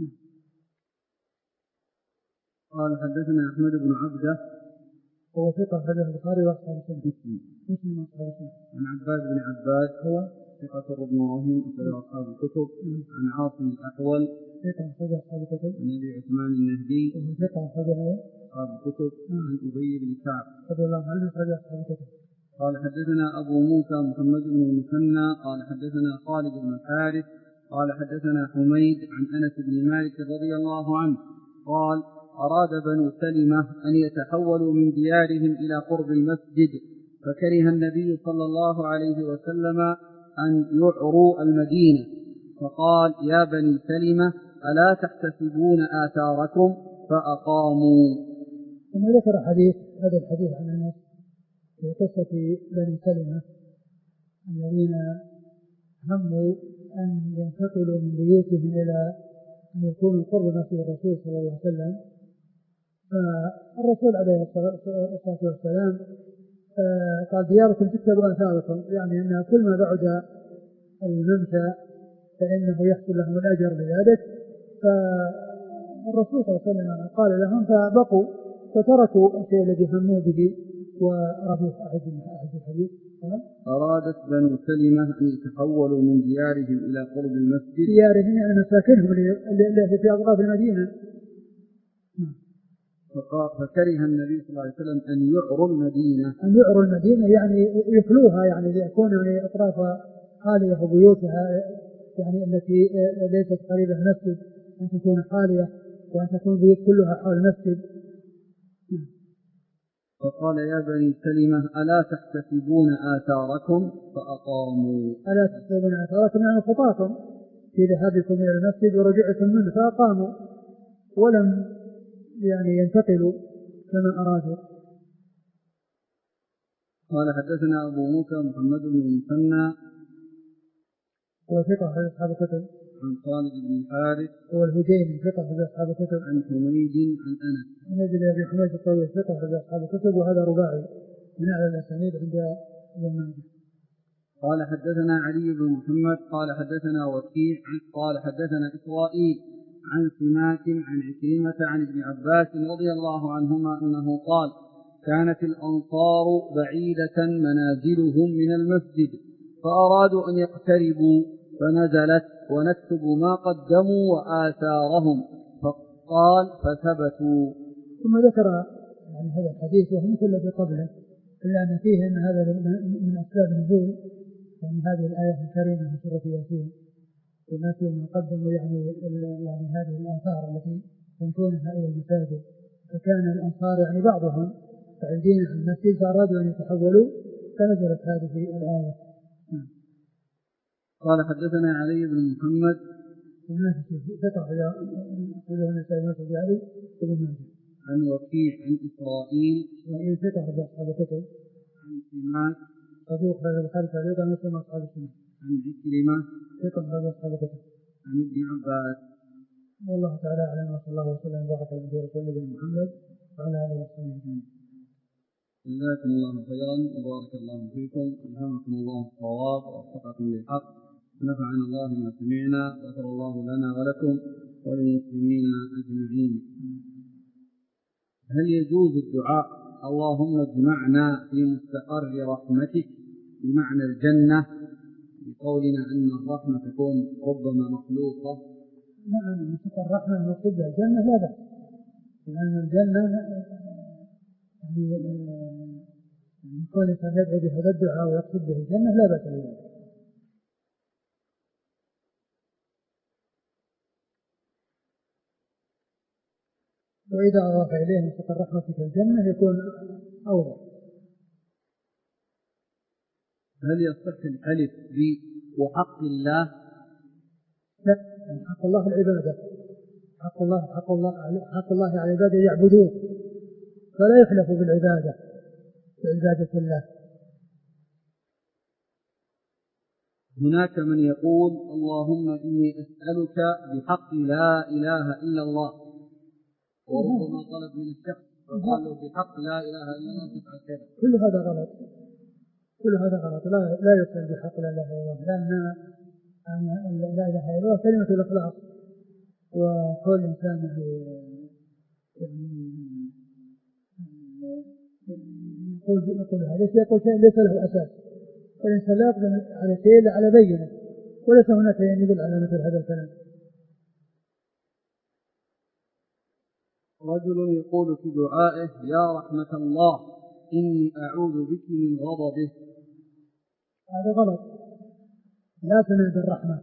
[SPEAKER 1] قال: حدثنا أحمد بن عبده
[SPEAKER 2] هو ثقة أخرجه البخاري وأصحاب السنة. مسلم وأصحاب السنة.
[SPEAKER 1] عن عباد بن عباد هو ثقة ابن وهب أخرج أصحاب الكتب. عن عاصم الأحول
[SPEAKER 2] ثقة أخرج أصحاب الكتب.
[SPEAKER 1] عن أبي عثمان النهدي
[SPEAKER 2] وهو ثقة أخرجه
[SPEAKER 1] أصحاب الكتب. عن أبي بن كعب
[SPEAKER 2] رضي الله عنه أخرج أصحاب الكتب.
[SPEAKER 1] قال: حدثنا أبو موسى محمد بن المثنى قال: حدثنا خالد بن الحارث قال: حدثنا حميد عن أنس بن مالك رضي الله عنه قال: أراد بنو سلمة أن يتحولوا من ديارهم إلى قرب المسجد، فكره النبي صلى الله عليه وسلم أن يعروا المدينة، فقال: يا بني سلمة، ألا تحتسبون آثاركم؟ فأقاموا.
[SPEAKER 2] ثم ذكر هذا الحديث عن أنس في قصة بني سلمة الذين هموا أن ينتقلوا من بيوتهم إلى أن يكونوا قرب مسجد الرسول صلى الله عليه وسلم. فالرسول عليه الصلاة والسلام قال دياركم تكتب آثاركم، يعني أن كل ما بعد الممشى فإنه يحصل لهم الأجر بذلك. فالرسول صلى الله عليه وسلم قال لهم فبقوا فتركوا الشيء الذي هموا به ورضوا أحد الحديث.
[SPEAKER 1] أرادت بنو سلمة أن يتحولوا من ديارهم إلى قرب المسجد،
[SPEAKER 2] ديارهم يعني مساكنهم التي في أطراف المدينة.
[SPEAKER 1] فكره النبي صلى الله عليه وسلم أن يعروا
[SPEAKER 2] المدينة يعني يخلوها، يعني ليكون يعني أطرافها خالية وبيوتها يعني التي ليست قريبة من المسجد أن تكون خالية وأن تكون بيوت كلها حول المسجد.
[SPEAKER 1] فقال يا بني سلمة ألا تحتسبون آثاركم؟ فأقاموا.
[SPEAKER 2] ألا تحتسبون آثاركم يعني خطاكم في ذهابكم إلى المسجد ورجوعكم منه، فأقاموا ولم يعني ينتقلوا كما أرادوا.
[SPEAKER 1] قال حدثنا أبو موسى محمد بن المثنى
[SPEAKER 2] وثقة في أصحاب الكتب،
[SPEAKER 1] عن خالد بن الحارث
[SPEAKER 2] والهجيمي ثقة في أصحاب الكتب،
[SPEAKER 1] عن حميد عن أنس.
[SPEAKER 2] حميد بن أبي حميد الطويل ثقة في أصحاب الكتب، وهذا رباعي من أعلى الأسانيد عند ابن ماجه.
[SPEAKER 1] قال حدثنا علي بن محمد قال حدثنا وكيع قال حدثنا إسرائيل عن سماك عن عكرمة عن ابن عباس رضي الله عنهما أنه قال كانت الأنصار بعيدة منازلهم من المسجد فأرادوا أن يقتربوا فنزلت ونكتب ما قدموا وآثارهم، فقال فثبتوا.
[SPEAKER 2] ثم ذكر يعني هذا الحديث وهو مثل الذي قبله، إلا أن فيه أن هذا من أسباب نزول يعني هذه الآية الكريمة من سورة ياسين، ونكتب ما قدموا يعني هذه الآثار التي ينقلونها إلى المساجد. فكان الأنصار يعني بعضهم بعيدين عن المسجد فأرادوا أن يتحولوا فنزلت هذه الآية.
[SPEAKER 1] قال حدثنا علي بن محمد
[SPEAKER 2] ثقة أخرجه النسائي في علي بن ماجه.
[SPEAKER 1] عن وكيع عن إسرائيل
[SPEAKER 2] ثقة في أصحاب الكتب.
[SPEAKER 1] عن سماك
[SPEAKER 2] صدوق هذا البخاري تعليقا مسلم أصحاب السنة.
[SPEAKER 1] عن عكرمة
[SPEAKER 2] ثقة في أصحاب الكتب.
[SPEAKER 1] عن ابن عباس.
[SPEAKER 2] والله تعالى أعلم وصلى الله وسلم وبارك على رسول محمد وعلى آله وصحبه أجمعين.
[SPEAKER 1] جزاكم الله خيرا وبارك الله فيكم، ألهمكم الله الصواب ووفقكم للحق، ونفعنا الله ما سمعنا، وغفر الله لنا ولكم وللمسلمين أجمعين. هل يجوز الدعاء اللهم اجمعنا في مستقر رحمتك بمعنى الجنة، بقولنا أن الرحمة تكون ربما مخلوقة؟
[SPEAKER 2] نعم، مستقر الرحمة المقصود الجنة لا بأس، لأن الجنة يعني كل إنسان يدعو بهذا الدعاء ويقصد به الجنة لا بأس بذلك. وإذا أضاف إليه مستقر رحمتك الجنة يكون أوضح.
[SPEAKER 1] هل يصح الحلف بحق الله؟
[SPEAKER 2] لا، حق الله العبادة، حق الله على العبادة يعبدوه، فلا يخلف بالعبادة بعبادة الله.
[SPEAKER 1] هناك من يقول اللهم إني أسألك بحق لا إله إلا الله، وربما طلب من الشخص فقال له بحق لا إله إلا الله تفعل كذا.
[SPEAKER 2] كل هذا غلط، لا يسأل بحق لا إله إلا الله، لأن لا إله إلا الله كلمة الإخلاص، وكل إنسان يقول هذا يقول شيء ليس له أساس، والإنسان لا يقدم على شيء إلا على بينة، وليس هناك يدل على مثل هذا الكلام.
[SPEAKER 1] رجل يقول في دعائه يا رحمة الله إني أعوذ بك من غضبه.
[SPEAKER 2] هذا غلط، لا تنادي الرحمة،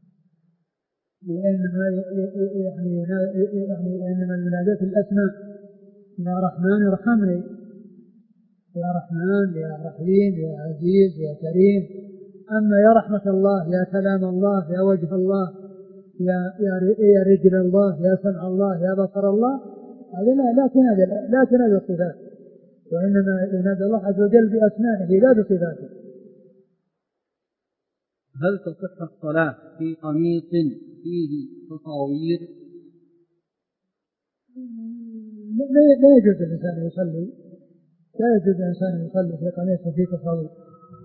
[SPEAKER 2] وإنما المنادات الأسماء، يا رحمن ارحمني، يا رحمن يا رحيم يا عزيز يا كريم. أما يا رحمة الله، يا كلام الله، يا وجه الله، يا رجل الله، يا سمع الله، يا بصر الله، هذا لا تنادى الصفات، وإنما ينادى الله عز وجل بأسمائه لا بصفاته.
[SPEAKER 1] هل تصح الصلاة في قميص فيه تصاوير؟
[SPEAKER 2] لا يجوز الإنسان يصلي في قميص فيه تصاوير،